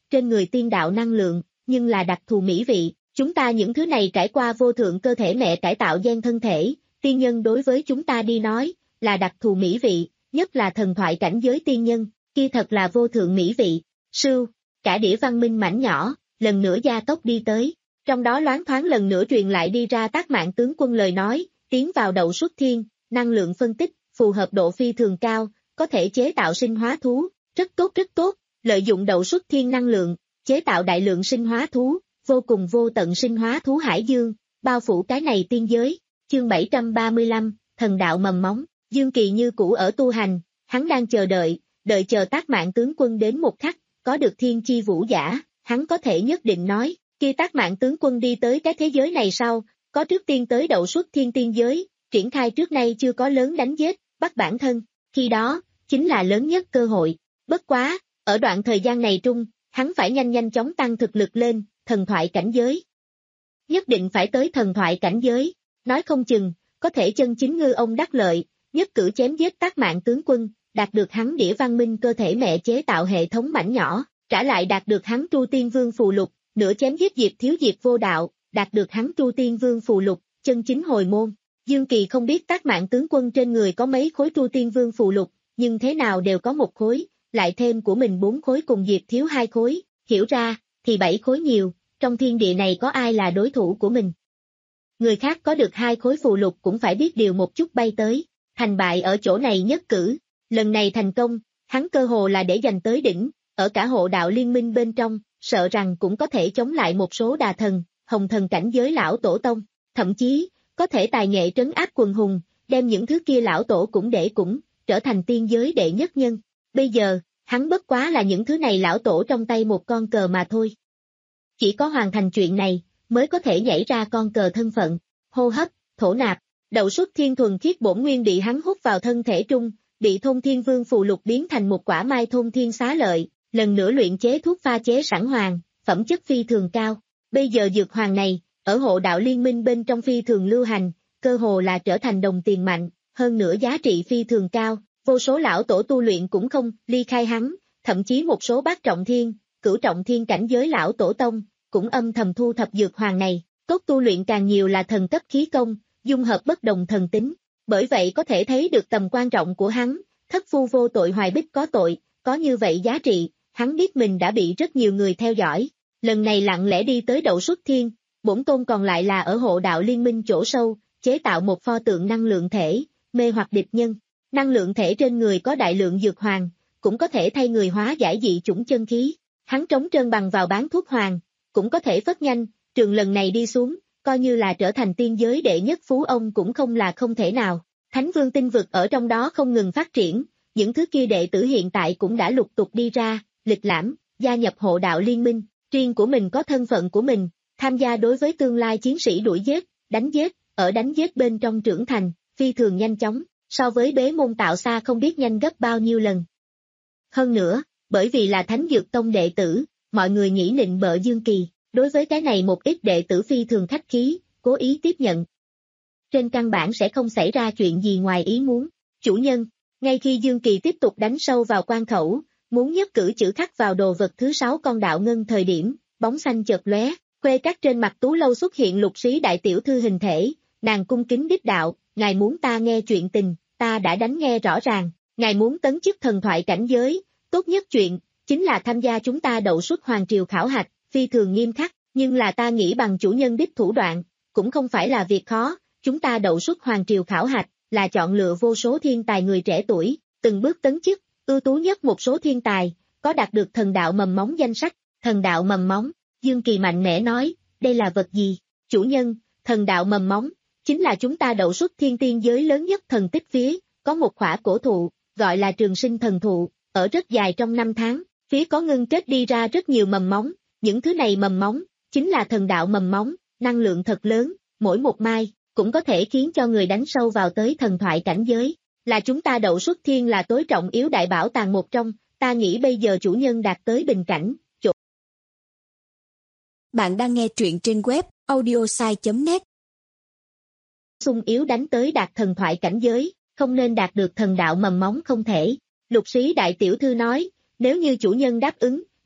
trên người tiên đạo năng lượng, nhưng là đặc thù mỹ vị, chúng ta những thứ này trải qua vô thượng cơ thể mẹ cải tạo gen thân thể, tiên nhân đối với chúng ta đi nói, là đặc thù mỹ vị, nhất là thần thoại cảnh giới tiên nhân, kia thật là vô thượng mỹ vị. Sưu, cả đĩa văn minh mảnh nhỏ, lần nữa gia tốc đi tới, trong đó loáng thoáng lần nữa truyền lại đi ra Tác Mạng tướng quân lời nói, tiến vào đậu xuất thiên, năng lượng phân tích, phù hợp độ phi thường cao, có thể chế tạo sinh hóa thú, rất tốt rất tốt, lợi dụng đậu xuất thiên năng lượng, chế tạo đại lượng sinh hóa thú, vô cùng vô tận sinh hóa thú hải dương, bao phủ cái này tiên giới. Chương bảy trăm ba mươi lăm, thần đạo mầm móng, Dương Kỳ như cũ ở tu hành, hắn đang chờ đợi, đợi chờ Tác Mạng tướng quân đến một khắc, có được thiên chi vũ giả, hắn có thể nhất định nói, khi Tác Mạng tướng quân đi tới cái thế giới này sau, có trước tiên tới đậu xuất thiên tiên giới, triển khai trước nay chưa có lớn đánh giết, bắt bản thân, khi đó, chính là lớn nhất cơ hội. Bất quá, ở đoạn thời gian này trung, hắn phải nhanh nhanh chóng tăng thực lực lên, thần thoại cảnh giới. Nhất định phải tới thần thoại cảnh giới, nói không chừng, có thể chân chính ngư ông đắc lợi, nhất cử chém giết Tác Mạng tướng quân, đạt được hắn đĩa văn minh cơ thể mẹ chế tạo hệ thống mảnh nhỏ, trả lại đạt được hắn Tru Tiên Vương phù lục, nửa chém giết Diệp Thiếu Diệp vô đạo, đạt được hắn Tru Tiên Vương phù lục, chân chính hồi môn. Dương Kỳ không biết Tác Mạng tướng quân trên người có mấy khối Tru Tiên Vương phù lục, nhưng thế nào đều có một khối, lại thêm của mình bốn khối cùng Diệp Thiếu hai khối, hiểu ra, thì bảy khối nhiều, trong thiên địa này có ai là đối thủ của mình. Người khác có được hai khối phù lục cũng phải biết điều một chút bay tới, thành bại ở chỗ này nhất cử, lần này thành công, hắn cơ hồ là để giành tới đỉnh, ở cả hộ đạo liên minh bên trong, sợ rằng cũng có thể chống lại một số đà thần, hồng thần cảnh giới lão tổ tông, thậm chí, có thể tài nghệ trấn áp quần hùng, đem những thứ kia lão tổ cũng để cũng, trở thành tiên giới đệ nhất nhân. Bây giờ, hắn bất quá là những thứ này lão tổ trong tay một con cờ mà thôi. Chỉ có hoàn thành chuyện này, mới có thể nhảy ra con cờ thân phận, hô hấp, thổ nạp, đậu xuất thiên thuần khiết bổn nguyên bị hắn hút vào thân thể trung, bị Thôn Thiên Vương phù lục biến thành một quả mai Thôn Thiên xá lợi, lần nữa luyện chế thuốc pha chế sẵn hoàng, phẩm chất phi thường cao. Bây giờ dược hoàng này, ở hộ đạo liên minh bên trong phi thường lưu hành, cơ hồ là trở thành đồng tiền mạnh, hơn nữa giá trị phi thường cao, vô số lão tổ tu luyện cũng không ly khai hắn, thậm chí một số bát trọng thiên, cửu trọng thiên cảnh giới lão tổ tông, cũng âm thầm thu thập dược hoàng này, cốt tu luyện càng nhiều là thần cấp khí công, dung hợp bất đồng thần tính, bởi vậy có thể thấy được tầm quan trọng của hắn, thất phu vô tội hoài bích có tội, có như vậy giá trị, hắn biết mình đã bị rất nhiều người theo dõi, lần này lặng lẽ đi tới đậu xuất thiên, bổn tôn còn lại là ở hộ đạo liên minh chỗ sâu, chế tạo một pho tượng năng lượng thể, mê hoặc địch nhân, năng lượng thể trên người có đại lượng dược hoàng, cũng có thể thay người hóa giải dị chủng chân khí, hắn trống trơn bằng vào bán thuốc hoàng, cũng có thể phất nhanh, trường lần này đi xuống, coi như là trở thành tiên giới đệ nhất phú ông cũng không là không thể nào. Thánh Vương tinh vực ở trong đó không ngừng phát triển, những thứ kia đệ tử hiện tại cũng đã lục tục đi ra, lịch lãm, gia nhập hộ đạo liên minh, riêng của mình có thân phận của mình, tham gia đối với tương lai chiến sĩ đuổi giết, đánh giết, ở đánh giết bên trong trưởng thành, phi thường nhanh chóng, so với bế môn tạo xa không biết nhanh gấp bao nhiêu lần. Hơn nữa, bởi vì là Thánh Dược Tông đệ tử, mọi người nghĩ nịnh bợ Dương Kỳ, đối với cái này một ít đệ tử phi thường khách khí, cố ý tiếp nhận. Trên căn bản sẽ không xảy ra chuyện gì ngoài ý muốn. Chủ nhân, ngay khi Dương Kỳ tiếp tục đánh sâu vào quan khẩu, muốn nhất cử chữ khắc vào đồ vật thứ sáu con đạo ngân thời điểm, bóng xanh chợt lóe, khuê các trên mặt Tú Lâu xuất hiện lục sĩ đại tiểu thư hình thể, nàng cung kính đích đạo, ngài muốn ta nghe chuyện tình, ta đã đánh nghe rõ ràng, ngài muốn tấn chức thần thoại cảnh giới, tốt nhất chuyện, chính là tham gia chúng ta đậu xuất hoàng triều khảo hạch, phi thường nghiêm khắc, nhưng là ta nghĩ bằng chủ nhân đích thủ đoạn, cũng không phải là việc khó, chúng ta đậu xuất hoàng triều khảo hạch, là chọn lựa vô số thiên tài người trẻ tuổi, từng bước tấn chức, ưu tú nhất một số thiên tài, có đạt được thần đạo mầm móng danh sách, thần đạo mầm móng, Dương Kỳ mạnh mẽ nói, đây là vật gì? Chủ nhân, thần đạo mầm móng, chính là chúng ta đậu xuất thiên tiên giới lớn nhất thần tích phía, có một khỏa cổ thụ, gọi là trường sinh thần thụ, ở rất dài trong năm tháng, phía có ngưng kết đi ra rất nhiều mầm móng, những thứ này mầm móng, chính là thần đạo mầm móng, năng lượng thật lớn, mỗi một mai, cũng có thể khiến cho người đánh sâu vào tới thần thoại cảnh giới, là chúng ta đậu xuất thiên là tối trọng yếu đại bảo tàng một trong, ta nghĩ bây giờ chủ nhân đạt tới bình cảnh, chỗ. Bạn đang nghe truyện trên web audiosai chấm net. Xung yếu đánh tới đạt thần thoại cảnh giới, không nên đạt được thần đạo mầm móng không thể. Lục sĩ đại tiểu thư nói, nếu như chủ nhân đáp ứng,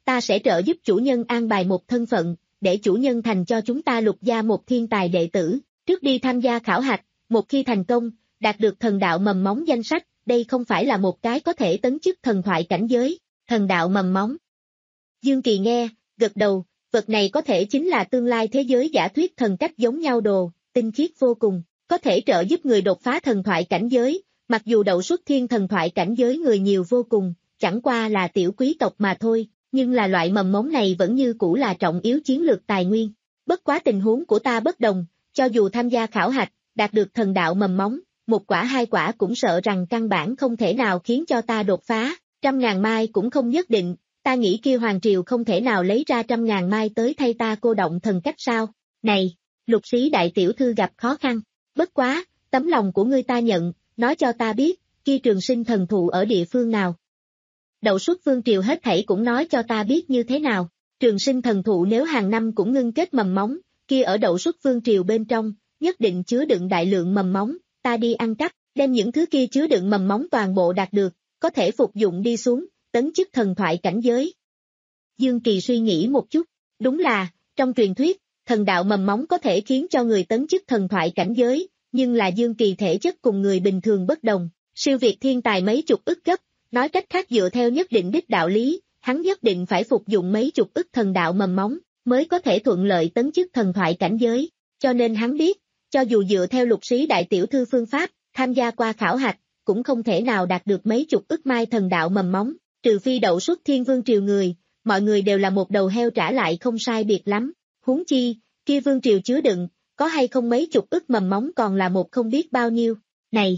ta sẽ trợ giúp chủ nhân an bài một thân phận, để chủ nhân thành cho chúng ta Lục gia một thiên tài đệ tử, trước đi tham gia khảo hạch, một khi thành công, đạt được thần đạo mầm móng danh sách, đây không phải là một cái có thể tấn chức thần thoại cảnh giới, thần đạo mầm móng. Dương Kỳ nghe, gật đầu, vật này có thể chính là tương lai thế giới giả thuyết thần cách giống nhau đồ, tinh khiết vô cùng, có thể trợ giúp người đột phá thần thoại cảnh giới, mặc dù đậu xuất thiên thần thoại cảnh giới người nhiều vô cùng, chẳng qua là tiểu quý tộc mà thôi, nhưng là loại mầm mống này vẫn như cũ là trọng yếu chiến lược tài nguyên. Bất quá tình huống của ta bất đồng, cho dù tham gia khảo hạch, đạt được thần đạo mầm móng, một quả hai quả cũng sợ rằng căn bản không thể nào khiến cho ta đột phá, trăm ngàn mai cũng không nhất định, ta nghĩ kia Hoàng Triều không thể nào lấy ra trăm ngàn mai tới thay ta cô động thần cách sao, này, Lục Sĩ đại tiểu thư gặp khó khăn, bất quá, tấm lòng của ngươi ta nhận, nói cho ta biết, kia Trường Sinh thần thụ ở địa phương nào. Đậu xuất Vương Triều hết thảy cũng nói cho ta biết như thế nào, Trường Sinh thần thụ nếu hàng năm cũng ngưng kết mầm móng, kia ở đậu xuất Vương Triều bên trong, nhất định chứa đựng đại lượng mầm móng, ta đi ăn cắp, đem những thứ kia chứa đựng mầm móng toàn bộ đạt được, có thể phục dụng đi xuống, tấn chức thần thoại cảnh giới. Dương Kỳ suy nghĩ một chút, đúng là, trong truyền thuyết, thần đạo mầm móng có thể khiến cho người tấn chức thần thoại cảnh giới, nhưng là Dương Kỳ thể chất cùng người bình thường bất đồng, siêu việt thiên tài mấy chục ức gấp, nói cách khác dựa theo nhất định đích đạo lý, hắn nhất định phải phục dụng mấy chục ức thần đạo mầm móng, mới có thể thuận lợi tấn chức thần thoại cảnh giới, cho nên hắn biết, cho dù dựa theo Lục Sĩ đại tiểu thư phương pháp, tham gia qua khảo hạch, cũng không thể nào đạt được mấy chục ức mai thần đạo mầm móng, trừ phi đậu xuất Thiên Vương Triều người, mọi người đều là một đầu heo trả lại không sai biệt lắm, huống chi, kia Vương Triều chứa đựng, có hay không mấy chục ức mầm móng còn là một không biết bao nhiêu, này.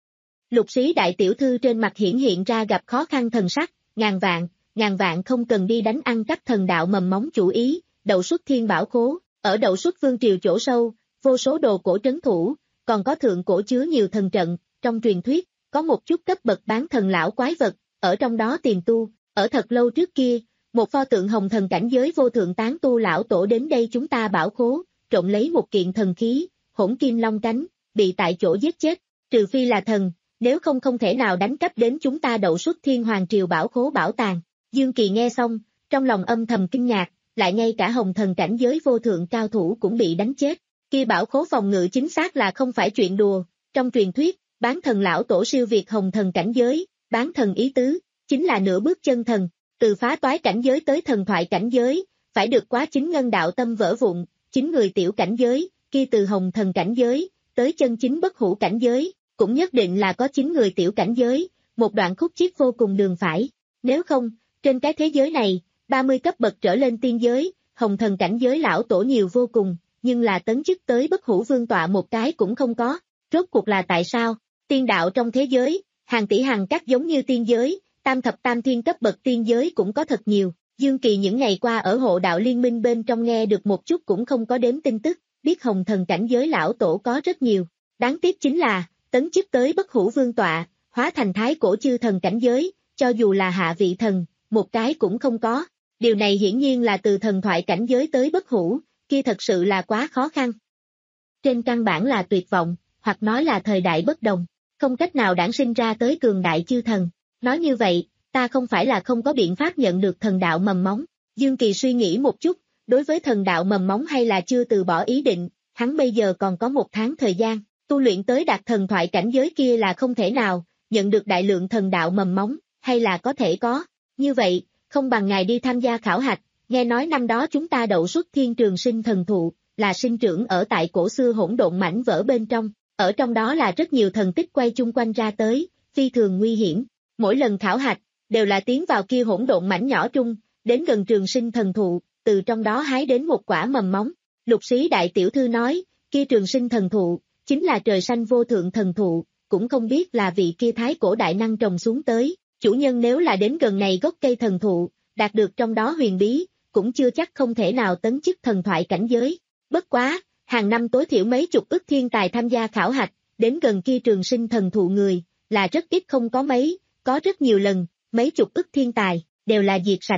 Lục Sĩ đại tiểu thư trên mặt hiển hiện ra gặp khó khăn thần sắc, ngàn vạn, ngàn vạn không cần đi đánh ăn cắp thần đạo mầm móng chủ ý, đậu xuất Thiên Bảo Khố, ở đậu xuất Vương Triều chỗ sâu, vô số đồ cổ trấn thủ, còn có thượng cổ chứa nhiều thần trận, trong truyền thuyết, có một chút cấp bậc bán thần lão quái vật, ở trong đó tiềm tu, ở thật lâu trước kia, một pho tượng hồng thần cảnh giới vô thượng tán tu lão tổ đến đây chúng ta bảo khố, trộm lấy một kiện thần khí, hỗn kim long cánh, bị tại chỗ giết chết, trừ phi là thần, nếu không không thể nào đánh cắp đến chúng ta đậu xuất Thiên Hoàng Triều bảo khố bảo tàng. Dương Kỳ nghe xong, trong lòng âm thầm kinh ngạc, lại ngay cả hồng thần cảnh giới vô thượng cao thủ cũng bị đánh chết, kia bảo khố phòng ngự chính xác là không phải chuyện đùa, trong truyền thuyết, bán thần lão tổ siêu việt hồng thần cảnh giới, bán thần ý tứ, chính là nửa bước chân thần, từ phá toái cảnh giới tới thần thoại cảnh giới, phải được quá chính ngân đạo tâm vỡ vụn, chính người tiểu cảnh giới, kia từ hồng thần cảnh giới, tới chân chính bất hủ cảnh giới, cũng nhất định là có chính người tiểu cảnh giới, một đoạn khúc chiết vô cùng đường phải, nếu không, trên cái thế giới này, ba mươi cấp bậc trở lên tiên giới, hồng thần cảnh giới lão tổ nhiều vô cùng, nhưng là tấn chức tới bất hủ vương tọa một cái cũng không có, rốt cuộc là tại sao, tiên đạo trong thế giới, hàng tỷ hàng các giống như tiên giới, tam thập tam thiên cấp bậc tiên giới cũng có thật nhiều, Dương Kỳ những ngày qua ở hộ đạo liên minh bên trong nghe được một chút cũng không có đếm tin tức, biết hồng thần cảnh giới lão tổ có rất nhiều, đáng tiếc chính là, tấn chức tới bất hủ vương tọa, hóa thành thái cổ chư thần cảnh giới, cho dù là hạ vị thần, một cái cũng không có, điều này hiển nhiên là từ thần thoại cảnh giới tới bất hủ, kia thật sự là quá khó khăn. Trên căn bản là tuyệt vọng, hoặc nói là thời đại bất đồng, không cách nào đản sinh ra tới cường đại chư thần. Nói như vậy, ta không phải là không có biện pháp nhận được thần đạo mầm móng. Dương Kỳ suy nghĩ một chút, đối với thần đạo mầm móng hay là chưa từ bỏ ý định, hắn bây giờ còn có một tháng thời gian, tu luyện tới đạt thần thoại cảnh giới kia là không thể nào, nhận được đại lượng thần đạo mầm móng, hay là có thể có. Như vậy, không bằng ngài đi tham gia khảo hạch, nghe nói năm đó chúng ta đậu xuất Thiên Trường Sinh thần thụ, là sinh trưởng ở tại cổ xưa hỗn độn mảnh vỡ bên trong, ở trong đó là rất nhiều thần tích quay chung quanh ra tới, phi thường nguy hiểm. Mỗi lần khảo hạch, đều là tiến vào kia hỗn độn mảnh nhỏ trung, đến gần Trường Sinh thần thụ, từ trong đó hái đến một quả mầm móng. Lục Sĩ đại tiểu thư nói, kia Trường Sinh thần thụ, chính là trời xanh vô thượng thần thụ, cũng không biết là vị kia thái cổ đại năng trồng xuống tới, chủ nhân nếu là đến gần này gốc cây thần thụ, đạt được trong đó huyền bí, cũng chưa chắc không thể nào tấn chức thần thoại cảnh giới. Bất quá, hàng năm tối thiểu mấy chục ức thiên tài tham gia khảo hạch, đến gần kia Trường Sinh thần thụ người, là rất ít không có mấy, có rất nhiều lần, mấy chục ức thiên tài, đều là diệt sạch.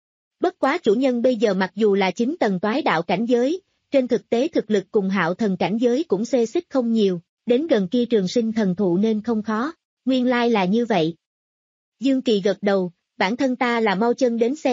Bất quá chủ nhân bây giờ mặc dù là chính tầng toái đạo cảnh giới, trên thực tế thực lực cùng hạo thần cảnh giới cũng xê xích không nhiều, đến gần kia Trường Sinh thần thụ nên không khó, nguyên lai là như vậy. Dương Kỳ gật đầu, bản thân ta là mau chân đến xem,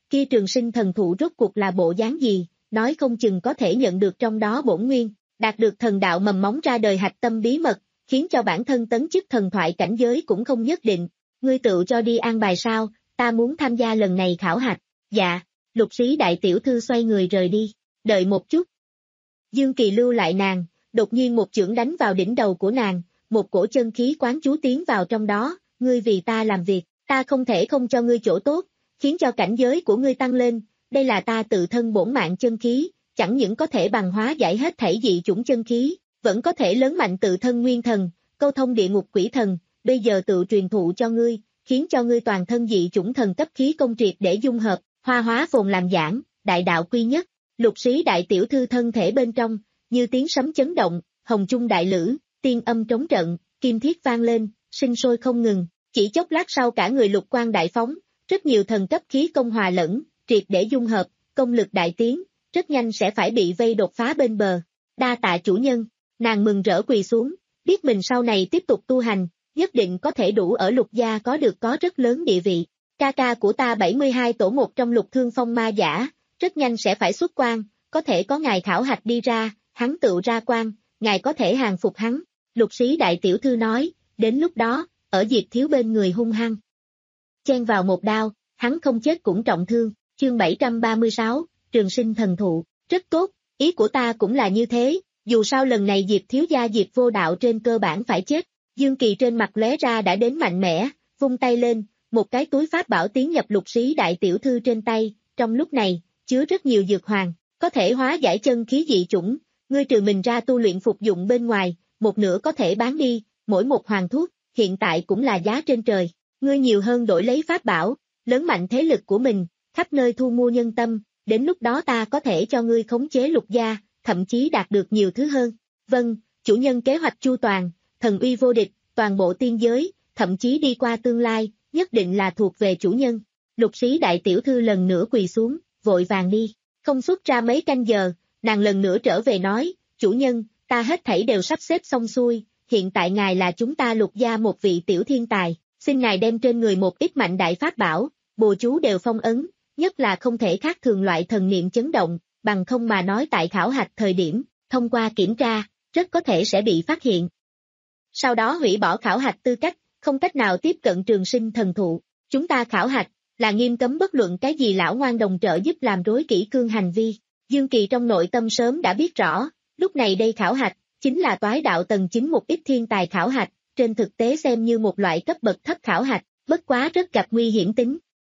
kia trường sinh thần thụ rốt cuộc là bộ dáng gì, nói không chừng có thể nhận được trong đó bổn nguyên, đạt được thần đạo mầm móng ra đời hạch tâm bí mật, khiến cho bản thân tấn chức thần thoại cảnh giới cũng không nhất định. Ngươi tự cho đi an bài sao, ta muốn tham gia lần này khảo hạch. Dạ, Lục Sĩ đại tiểu thư xoay người rời đi, đợi một chút. Dương Kỳ lưu lại nàng, đột nhiên một chưởng đánh vào đỉnh đầu của nàng, một cổ chân khí quán chú tiến vào trong đó, ngươi vì ta làm việc, ta không thể không cho ngươi chỗ tốt, khiến cho cảnh giới của ngươi tăng lên, đây là ta tự thân bổn mạng chân khí, chẳng những có thể bằng hóa giải hết thảy dị chủng chân khí, vẫn có thể lớn mạnh tự thân nguyên thần, câu thông địa ngục quỷ thần, bây giờ tự truyền thụ cho ngươi, khiến cho ngươi toàn thân dị chủng thần cấp khí công triệt để dung hợp, hoa hóa phồn làm giảng, đại đạo quy nhất. Lục Sĩ đại tiểu thư thân thể bên trong, như tiếng sấm chấn động, hồng chung đại lữ, tiên âm trống trận, kim thiết vang lên, sinh sôi không ngừng, chỉ chốc lát sau cả người lục quang đại phóng, rất nhiều thần cấp khí công hòa lẫn, triệt để dung hợp, công lực đại tiến, rất nhanh sẽ phải bị vây đột phá bên bờ. Đa tạ chủ nhân, nàng mừng rỡ quỳ xuống, biết mình sau này tiếp tục tu hành, nhất định có thể đủ ở lục gia có được có rất lớn địa vị. Ca ca của ta bảy mươi hai tổ một trong lục thương phong ma giả, rất nhanh sẽ phải xuất quan, có thể có ngài khảo hạch đi ra, hắn tự ra quan, ngài có thể hàng phục hắn. Lục Sĩ đại tiểu thư nói, đến lúc đó, ở Diệp Thiếu bên người hung hăng chen vào một đao, hắn không chết cũng trọng thương. Chương bảy trăm ba mươi sáu, Trường sinh thần thụ, rất tốt, ý của ta cũng là như thế, dù sao lần này Diệp Thiếu gia Diệp Vô Đạo trên cơ bản phải chết. Dương Kỳ trên mặt lóe ra đã đến mạnh mẽ, vung tay lên, một cái túi pháp bảo tiến nhập Lục Sĩ đại tiểu thư trên tay, trong lúc này, chứa rất nhiều dược hoàng, có thể hóa giải chân khí dị chủng, ngươi trừ mình ra tu luyện phục dụng bên ngoài, một nửa có thể bán đi, mỗi một hoàng thuốc, hiện tại cũng là giá trên trời, ngươi nhiều hơn đổi lấy pháp bảo, lớn mạnh thế lực của mình, khắp nơi thu mua nhân tâm, đến lúc đó ta có thể cho ngươi khống chế lục gia, thậm chí đạt được nhiều thứ hơn. Vâng, chủ nhân kế hoạch chu toàn, thần uy vô địch, toàn bộ tiên giới, thậm chí đi qua tương lai, nhất định là thuộc về chủ nhân. Lục Sĩ đại tiểu thư lần nữa quỳ xuống, vội vàng đi, không xuất ra mấy canh giờ, nàng lần nữa trở về nói, chủ nhân, ta hết thảy đều sắp xếp xong xuôi, hiện tại ngài là chúng ta lục gia một vị tiểu thiên tài, xin ngài đem trên người một ít mạnh đại pháp bảo, bùa chú đều phong ấn, nhất là không thể khác thường loại thần niệm chấn động, bằng không mà nói tại khảo hạch thời điểm, thông qua kiểm tra, rất có thể sẽ bị phát hiện. Sau đó hủy bỏ khảo hạch tư cách, không cách nào tiếp cận trường sinh thần thụ, chúng ta khảo hạch, là nghiêm cấm bất luận cái gì lão ngoan đồng trợ giúp làm rối kỷ cương hành vi. Dương Kỳ trong nội tâm sớm đã biết rõ, lúc này đây khảo hạch, chính là toái đạo tầng chín một ít thiên tài khảo hạch, trên thực tế xem như một loại cấp bậc thấp khảo hạch, bất quá rất gặp nguy hiểm tính.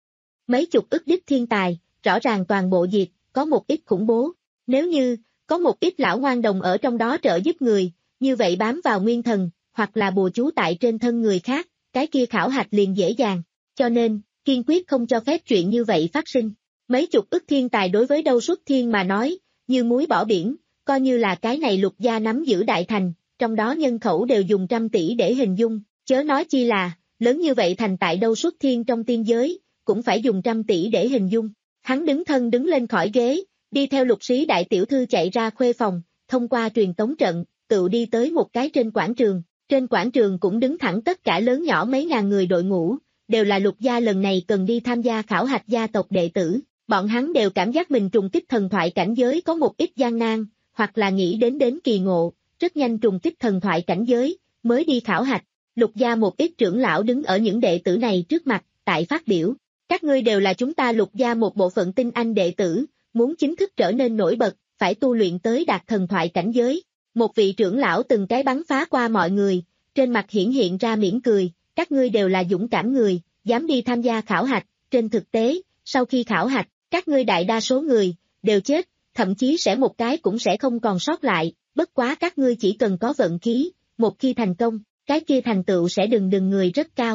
Mấy chục ức đích thiên tài, rõ ràng toàn bộ diệt, có một ít khủng bố, nếu như, có một ít lão ngoan đồng ở trong đó trợ giúp người, như vậy bám vào nguyên thần, hoặc là bùa chú tại trên thân người khác, cái kia khảo hạch liền dễ dàng, cho nên, kiên quyết không cho phép chuyện như vậy phát sinh. Mấy chục ức thiên tài đối với đâu xuất thiên mà nói, như muối bỏ biển, coi như là cái này lục gia nắm giữ đại thành, trong đó nhân khẩu đều dùng trăm tỷ để hình dung, chớ nói chi là, lớn như vậy thành tại đâu xuất thiên trong tiên giới, cũng phải dùng trăm tỷ để hình dung. Hắn đứng thân đứng lên khỏi ghế, đi theo Lục Sĩ đại tiểu thư chạy ra khuê phòng, thông qua truyền tống trận, tự đi tới một cái trên quảng trường, trên quảng trường cũng đứng thẳng tất cả lớn nhỏ mấy ngàn người đội ngũ, đều là lục gia lần này cần đi tham gia khảo hạch gia tộc đệ tử, bọn hắn đều cảm giác mình trùng kích thần thoại cảnh giới có một ít gian nan, hoặc là nghĩ đến đến kỳ ngộ, rất nhanh trùng kích thần thoại cảnh giới, mới đi khảo hạch. Lục gia một ít trưởng lão đứng ở những đệ tử này trước mặt, tại phát biểu, các ngươi đều là chúng ta lục gia một bộ phận tinh anh đệ tử, muốn chính thức trở nên nổi bật, phải tu luyện tới đạt thần thoại cảnh giới. Một vị trưởng lão từng cái bắn phá qua mọi người, trên mặt hiển hiện ra mỉm cười, các ngươi đều là dũng cảm người, dám đi tham gia khảo hạch, trên thực tế, sau khi khảo hạch, các ngươi đại đa số người, đều chết, thậm chí sẽ một cái cũng sẽ không còn sót lại, bất quá các ngươi chỉ cần có vận khí, một khi thành công, cái kia thành tựu sẽ đừng đừng người rất cao.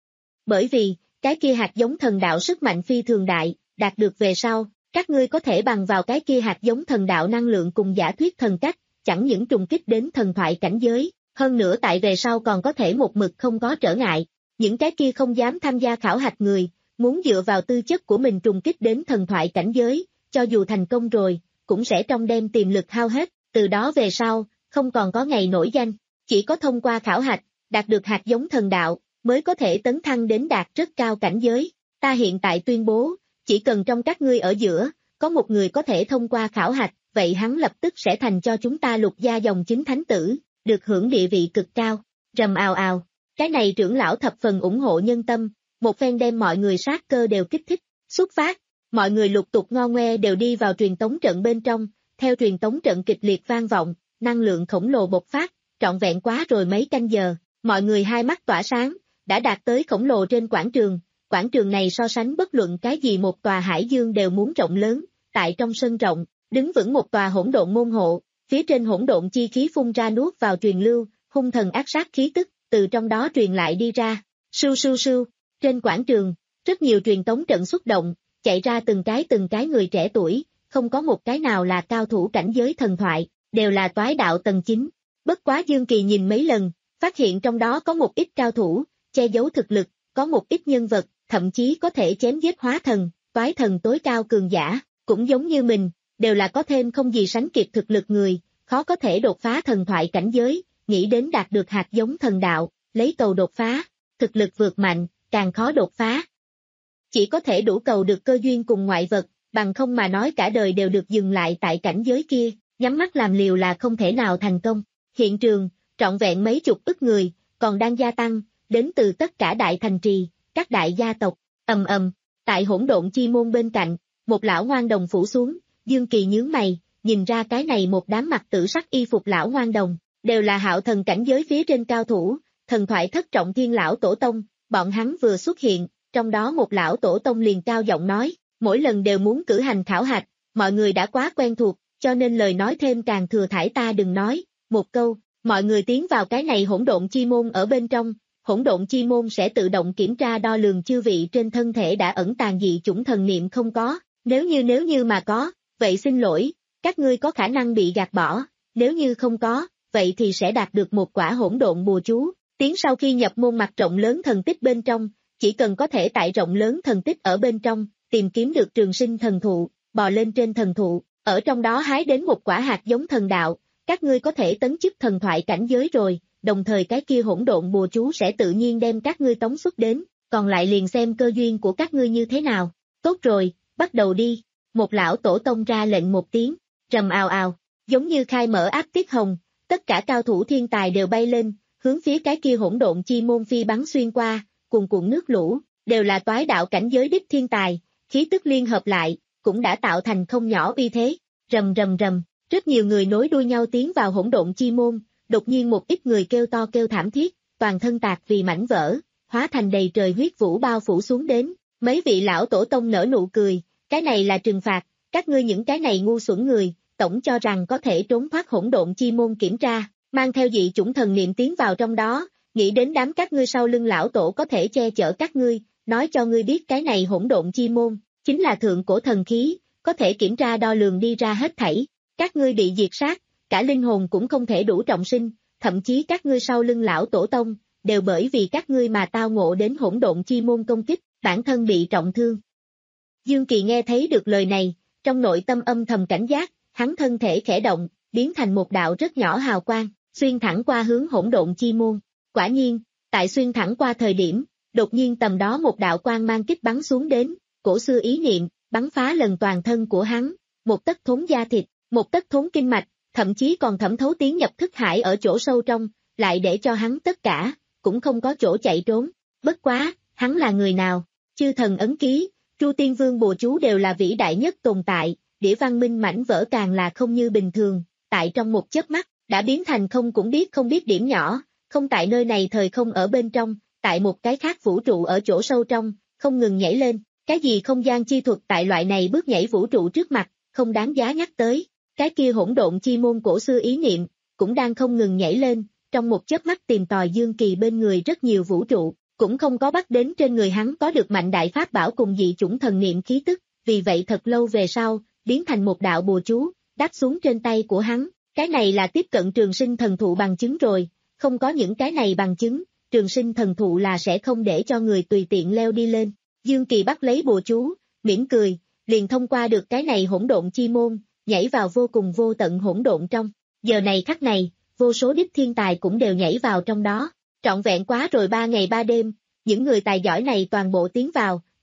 Bởi vì, cái kia hạt giống thần đạo sức mạnh phi thường đại, đạt được về sau, các ngươi có thể bằng vào cái kia hạt giống thần đạo năng lượng cùng giả thuyết thần cách, chẳng những trùng kích đến thần thoại cảnh giới, hơn nữa tại về sau còn có thể một mực không có trở ngại. Những cái kia không dám tham gia khảo hạch người, muốn dựa vào tư chất của mình trùng kích đến thần thoại cảnh giới, cho dù thành công rồi, cũng sẽ trong đêm tiềm lực hao hết, từ đó về sau, không còn có ngày nổi danh, chỉ có thông qua khảo hạch, đạt được hạt giống thần đạo, mới có thể tấn thăng đến đạt rất cao cảnh giới. Ta hiện tại tuyên bố, chỉ cần trong các ngươi ở giữa, có một người có thể thông qua khảo hạch, vậy hắn lập tức sẽ thành cho chúng ta Lục gia dòng chính thánh tử, được hưởng địa vị cực cao. Rầm ào ào, cái này trưởng lão thập phần ủng hộ nhân tâm, một phen đem mọi người sát cơ đều kích thích, xuất phát, mọi người lục tục ngo ngoe đều đi vào truyền tống trận bên trong, theo truyền tống trận kịch liệt vang vọng, năng lượng khổng lồ bộc phát, trọn vẹn quá rồi mấy canh giờ, mọi người hai mắt tỏa sáng, đã đạt tới khổng lồ trên quảng trường, quảng trường này so sánh bất luận cái gì một tòa hải dương đều muốn rộng lớn, tại trong sân rộng, đứng vững một tòa hỗn độn môn hộ, phía trên hỗn độn chi khí phun ra nuốt vào truyền lưu, hung thần ác sát khí tức, từ trong đó truyền lại đi ra, sưu sưu sưu, trên quảng trường, rất nhiều truyền tống trận xuất động, chạy ra từng cái từng cái người trẻ tuổi, không có một cái nào là cao thủ cảnh giới thần thoại, đều là toái đạo tầng chín. Bất quá Dương Kỳ nhìn mấy lần, phát hiện trong đó có một ít cao thủ, che giấu thực lực, có một ít nhân vật, thậm chí có thể chém giết hóa thần, toái thần tối cao cường giả, cũng giống như mình, đều là có thêm không gì sánh kịp thực lực người, khó có thể đột phá thần thoại cảnh giới, nghĩ đến đạt được hạt giống thần đạo, lấy cầu đột phá, thực lực vượt mạnh, càng khó đột phá. Chỉ có thể đủ cầu được cơ duyên cùng ngoại vật, bằng không mà nói cả đời đều được dừng lại tại cảnh giới kia, nhắm mắt làm liều là không thể nào thành công. Hiện trường, trọn vẹn mấy chục ức người, còn đang gia tăng, đến từ tất cả đại thành trì, các đại gia tộc, ầm ầm, tại hỗn độn chi môn bên cạnh, một lão ngoan đồng phủ xuống, Dương Kỳ nhướng mày, nhìn ra cái này một đám mặc tử sắc y phục lão ngoan đồng, đều là hạo thần cảnh giới phía trên cao thủ, thần thoại thất trọng thiên lão tổ tông, bọn hắn vừa xuất hiện, trong đó một lão tổ tông liền cao giọng nói, mỗi lần đều muốn cử hành khảo hạch, mọi người đã quá quen thuộc, cho nên lời nói thêm càng thừa thải ta đừng nói, một câu, mọi người tiến vào cái này hỗn độn chi môn ở bên trong, hỗn độn chi môn sẽ tự động kiểm tra đo lường chư vị trên thân thể đã ẩn tàng dị chủng thần niệm không có, nếu như nếu như mà có, vậy xin lỗi, các ngươi có khả năng bị gạt bỏ, nếu như không có, vậy thì sẽ đạt được một quả hỗn độn bùa chú, tiến sau khi nhập môn mặt rộng lớn thần tích bên trong, chỉ cần có thể tại rộng lớn thần tích ở bên trong, tìm kiếm được trường sinh thần thụ, bò lên trên thần thụ, ở trong đó hái đến một quả hạt giống thần đạo, các ngươi có thể tấn chức thần thoại cảnh giới rồi, đồng thời cái kia hỗn độn bùa chú sẽ tự nhiên đem các ngươi tống xuất đến, còn lại liền xem cơ duyên của các ngươi như thế nào. Tốt rồi, bắt đầu đi. Một lão tổ tông ra lệnh một tiếng, rầm ào ào, giống như khai mở áp tiết hồng, tất cả cao thủ thiên tài đều bay lên, hướng phía cái kia hỗn độn chi môn phi bắn xuyên qua, cuồn cuộn nước lũ, đều là toái đạo cảnh giới đích thiên tài, khí tức liên hợp lại, cũng đã tạo thành không nhỏ uy thế. Rầm rầm rầm, rất nhiều người nối đuôi nhau tiến vào hỗn độn chi môn, đột nhiên một ít người kêu to kêu thảm thiết, toàn thân tạc vì mảnh vỡ, hóa thành đầy trời huyết vũ bao phủ xuống đến, mấy vị lão tổ tông nở nụ cười, cái này là trừng phạt, các ngươi những cái này ngu xuẩn người, tổng cho rằng có thể trốn thoát hỗn độn chi môn kiểm tra, mang theo dị chủng thần niệm tiến vào trong đó, nghĩ đến đám các ngươi sau lưng lão tổ có thể che chở các ngươi, nói cho ngươi biết cái này hỗn độn chi môn, chính là thượng cổ thần khí, có thể kiểm tra đo lường đi ra hết thảy, các ngươi bị diệt sát, cả linh hồn cũng không thể đủ trọng sinh, thậm chí các ngươi sau lưng lão tổ tông, đều bởi vì các ngươi mà tao ngộ đến hỗn độn chi môn công kích, bản thân bị trọng thương. Dương Kỳ nghe thấy được lời này, trong nội tâm âm thầm cảnh giác, hắn thân thể khẽ động, biến thành một đạo rất nhỏ hào quang, xuyên thẳng qua hướng hỗn độn chi môn. Quả nhiên, tại xuyên thẳng qua thời điểm, đột nhiên tầm đó một đạo quang mang kích bắn xuống đến, cổ xưa ý niệm, bắn phá lần toàn thân của hắn, một tấc thốn da thịt, một tấc thốn kinh mạch, thậm chí còn thẩm thấu tiến nhập thức hải ở chỗ sâu trong, lại để cho hắn tất cả, cũng không có chỗ chạy trốn. Bất quá, hắn là người nào? Chư thần ấn ký, Tru Tiên Vương bùa chú đều là vĩ đại nhất tồn tại, đĩa văn minh mảnh vỡ càng là không như bình thường, tại trong một chớp mắt, đã biến thành không cũng biết không biết điểm nhỏ, không tại nơi này thời không ở bên trong, tại một cái khác vũ trụ ở chỗ sâu trong, không ngừng nhảy lên, cái gì không gian chi thuật tại loại này bước nhảy vũ trụ trước mặt, không đáng giá nhắc tới, cái kia hỗn độn chi môn cổ xưa ý niệm, cũng đang không ngừng nhảy lên, trong một chớp mắt tìm tòi Dương Kỳ bên người rất nhiều vũ trụ, cũng không có bắt đến trên người hắn có được mạnh đại pháp bảo cùng dị chủng thần niệm khí tức, vì vậy thật lâu về sau, biến thành một đạo bùa chú, đáp xuống trên tay của hắn, cái này là tiếp cận trường sinh thần thụ bằng chứng rồi, không có những cái này bằng chứng, trường sinh thần thụ là sẽ không để cho người tùy tiện leo đi lên. Dương Kỳ bắt lấy bùa chú, mỉm cười, liền thông qua được cái này hỗn độn chi môn, nhảy vào vô cùng vô tận hỗn độn trong. Giờ này khắc này, vô số đích thiên tài cũng đều nhảy vào trong đó. Trọn vẹn quá rồi ba ngày ba đêm, những người tài giỏi này toàn bộ tiến vào,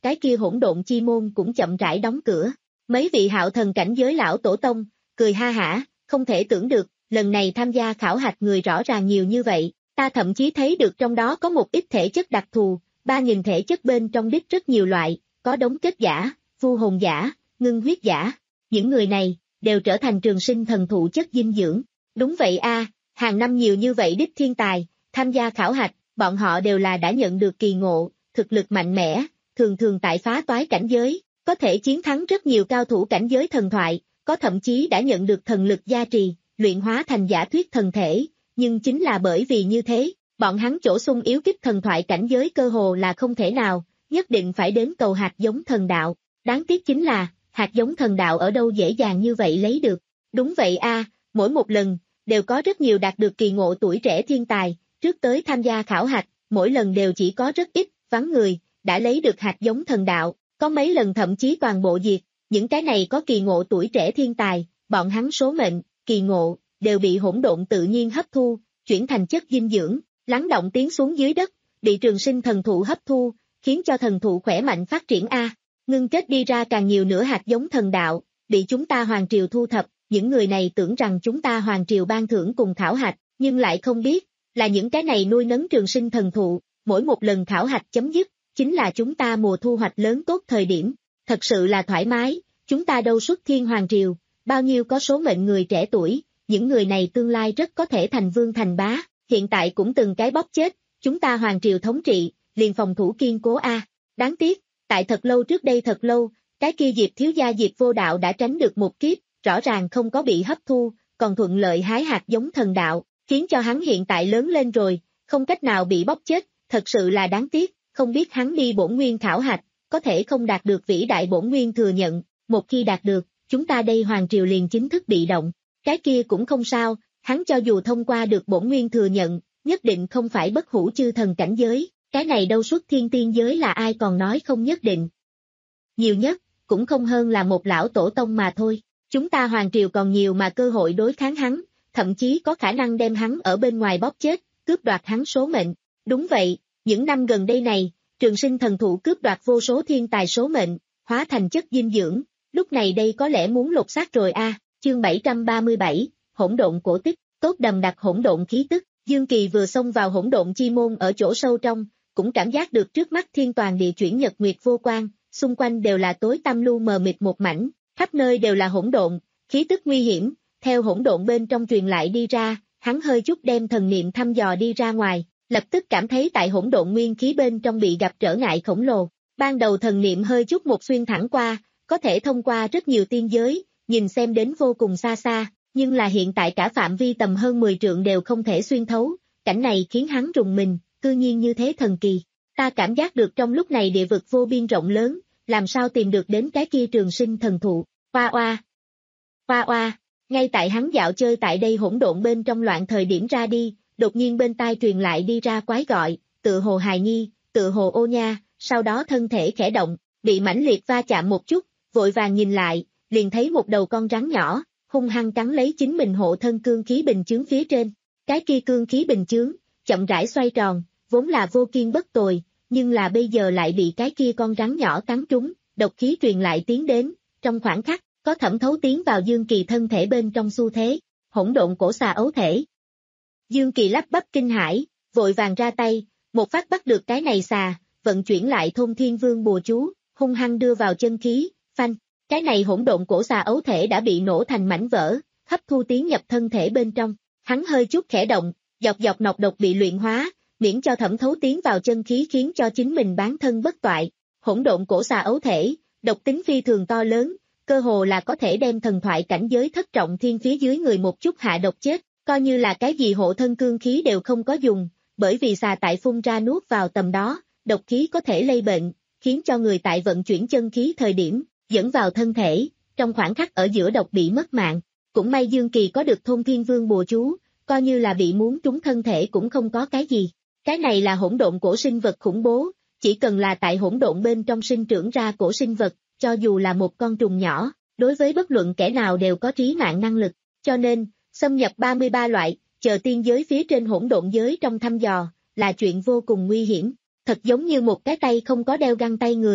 cái kia hỗn độn chi môn cũng chậm rãi đóng cửa. Mấy vị hạo thần cảnh giới lão tổ tông, cười ha hả, không thể tưởng được, lần này tham gia khảo hạch người rõ ràng nhiều như vậy, ta thậm chí thấy được trong đó có một ít thể chất đặc thù, ba nghìn thể chất bên trong đích rất nhiều loại, có đống kết giả, vu hồn giả, ngưng huyết giả, những người này, đều trở thành trường sinh thần thụ chất dinh dưỡng. Đúng vậy a, hàng năm nhiều như vậy đích thiên tài, tham gia khảo hạch, bọn họ đều là đã nhận được kỳ ngộ, thực lực mạnh mẽ, thường thường tại phá toái cảnh giới, có thể chiến thắng rất nhiều cao thủ cảnh giới thần thoại, có thậm chí đã nhận được thần lực gia trì, luyện hóa thành giả thuyết thần thể, nhưng chính là bởi vì như thế, bọn hắn chỗ sung yếu kích thần thoại cảnh giới cơ hồ là không thể nào, nhất định phải đến cầu hạt giống thần đạo. Đáng tiếc chính là, hạt giống thần đạo ở đâu dễ dàng như vậy lấy được. Đúng vậy a, mỗi một lần, đều có rất nhiều đạt được kỳ ngộ tuổi trẻ thiên tài, trước tới tham gia khảo hạch, mỗi lần đều chỉ có rất ít, vắng người, đã lấy được hạt giống thần đạo, có mấy lần thậm chí toàn bộ diệt, những cái này có kỳ ngộ tuổi trẻ thiên tài, bọn hắn số mệnh, kỳ ngộ, đều bị hỗn độn tự nhiên hấp thu, chuyển thành chất dinh dưỡng, lắng động tiến xuống dưới đất, bị trường sinh thần thụ hấp thu, khiến cho thần thụ khỏe mạnh phát triển a. Ngưng kết đi ra càng nhiều nữa hạt giống thần đạo, bị chúng ta hoàng triều thu thập, những người này tưởng rằng chúng ta hoàng triều ban thưởng cùng khảo hạch, nhưng lại không biết, là những cái này nuôi nấng trường sinh thần thụ, mỗi một lần khảo hạch chấm dứt, chính là chúng ta mùa thu hoạch lớn tốt thời điểm, thật sự là thoải mái, chúng ta đâu xuất thiên hoàng triều, bao nhiêu có số mệnh người trẻ tuổi, những người này tương lai rất có thể thành vương thành bá, hiện tại cũng từng cái bóp chết, chúng ta hoàng triều thống trị, liền phòng thủ kiên cố a. Đáng tiếc, tại thật lâu trước đây thật lâu, cái kia Diệp thiếu gia Diệp vô đạo đã tránh được một kiếp, rõ ràng không có bị hấp thu, còn thuận lợi hái hạt giống thần đạo, khiến cho hắn hiện tại lớn lên rồi, không cách nào bị bóp chết, thật sự là đáng tiếc, không biết hắn đi bổn nguyên khảo hạch, có thể không đạt được vĩ đại bổn nguyên thừa nhận, một khi đạt được, chúng ta đây hoàng triều liền chính thức bị động, cái kia cũng không sao, hắn cho dù thông qua được bổn nguyên thừa nhận, nhất định không phải bất hủ chư thần cảnh giới, cái này đâu xuất thiên tiên giới là ai còn nói không nhất định. Nhiều nhất, cũng không hơn là một lão tổ tông mà thôi, chúng ta hoàng triều còn nhiều mà cơ hội đối kháng hắn, thậm chí có khả năng đem hắn ở bên ngoài bóp chết, cướp đoạt hắn số mệnh. Đúng vậy, những năm gần đây này, trường sinh thần thụ cướp đoạt vô số thiên tài số mệnh, hóa thành chất dinh dưỡng, lúc này đây có lẽ muốn lột xác rồi a. Chương bảy trăm ba mươi bảy, hỗn độn cổ tích, tốt đầm đặc hỗn độn khí tức, Dương Kỳ vừa xông vào hỗn độn chi môn ở chỗ sâu trong, cũng cảm giác được trước mắt thiên toàn địa chuyển nhật nguyệt vô quang, xung quanh đều là tối tăm lu mờ mịt một mảnh, khắp nơi đều là hỗn độn, khí tức nguy hiểm, theo hỗn độn bên trong truyền lại đi ra, hắn hơi chút đem thần niệm thăm dò đi ra ngoài, lập tức cảm thấy tại hỗn độn nguyên khí bên trong bị gặp trở ngại khổng lồ. Ban đầu thần niệm hơi chút một xuyên thẳng qua, có thể thông qua rất nhiều tiên giới, nhìn xem đến vô cùng xa xa, nhưng là hiện tại cả phạm vi tầm hơn mười trượng đều không thể xuyên thấu, cảnh này khiến hắn rùng mình, cư nhiên như thế thần kỳ. Ta cảm giác được trong lúc này địa vực vô biên rộng lớn, làm sao tìm được đến cái kia trường sinh thần thụ, oa oa, oa oa, ngay tại hắn dạo chơi tại đây hỗn độn bên trong loạn thời điểm ra đi, đột nhiên bên tai truyền lại đi ra quái gọi, tự hồ hài nhi, tự hồ ô nha, sau đó thân thể khẽ động, bị mãnh liệt va chạm một chút, vội vàng nhìn lại, liền thấy một đầu con rắn nhỏ, hung hăng cắn lấy chính mình hộ thân cương khí bình chướng phía trên, cái kia cương khí bình chướng, chậm rãi xoay tròn, vốn là vô kiên bất tồi, nhưng là bây giờ lại bị cái kia con rắn nhỏ cắn trúng, độc khí truyền lại tiến đến, trong khoảng khắc, có thẩm thấu tiến vào Dương Kỳ thân thể bên trong xu thế, hỗn độn cổ xà ấu thể. Dương Kỳ lắp bắp kinh hãi, vội vàng ra tay, một phát bắt được cái này xà, vận chuyển lại thôn thiên vương bùa chú, hung hăng đưa vào chân khí, phanh, cái này hỗn độn cổ xà ấu thể đã bị nổ thành mảnh vỡ, hấp thu tiến nhập thân thể bên trong, hắn hơi chút khẽ động, dọc dọc nọc độc bị luyện hóa, miễn cho thẩm thấu tiến vào chân khí khiến cho chính mình bán thân bất toại. Hỗn độn cổ xà ấu thể, độc tính phi thường to lớn, cơ hồ là có thể đem thần thoại cảnh giới thất trọng thiên phía dưới người một chút hạ độc chết, coi như là cái gì hộ thân cương khí đều không có dùng, bởi vì xà tại phun ra nuốt vào tầm đó, độc khí có thể lây bệnh, khiến cho người tại vận chuyển chân khí thời điểm, dẫn vào thân thể, trong khoảng khắc ở giữa độc bị mất mạng. Cũng may Dương Kỳ có được thôn thiên vương bùa chú, coi như là bị muốn trúng thân thể cũng không có cái gì. Cái này là hỗn độn cổ sinh vật khủng bố, chỉ cần là tại hỗn độn bên trong sinh trưởng ra cổ sinh vật, cho dù là một con trùng nhỏ, đối với bất luận kẻ nào đều có trí mạng năng lực, cho nên, xâm nhập ba mươi ba loại, chờ tiên giới phía trên hỗn độn giới trong thăm dò, là chuyện vô cùng nguy hiểm, thật giống như một cái tay không có đeo găng tay người,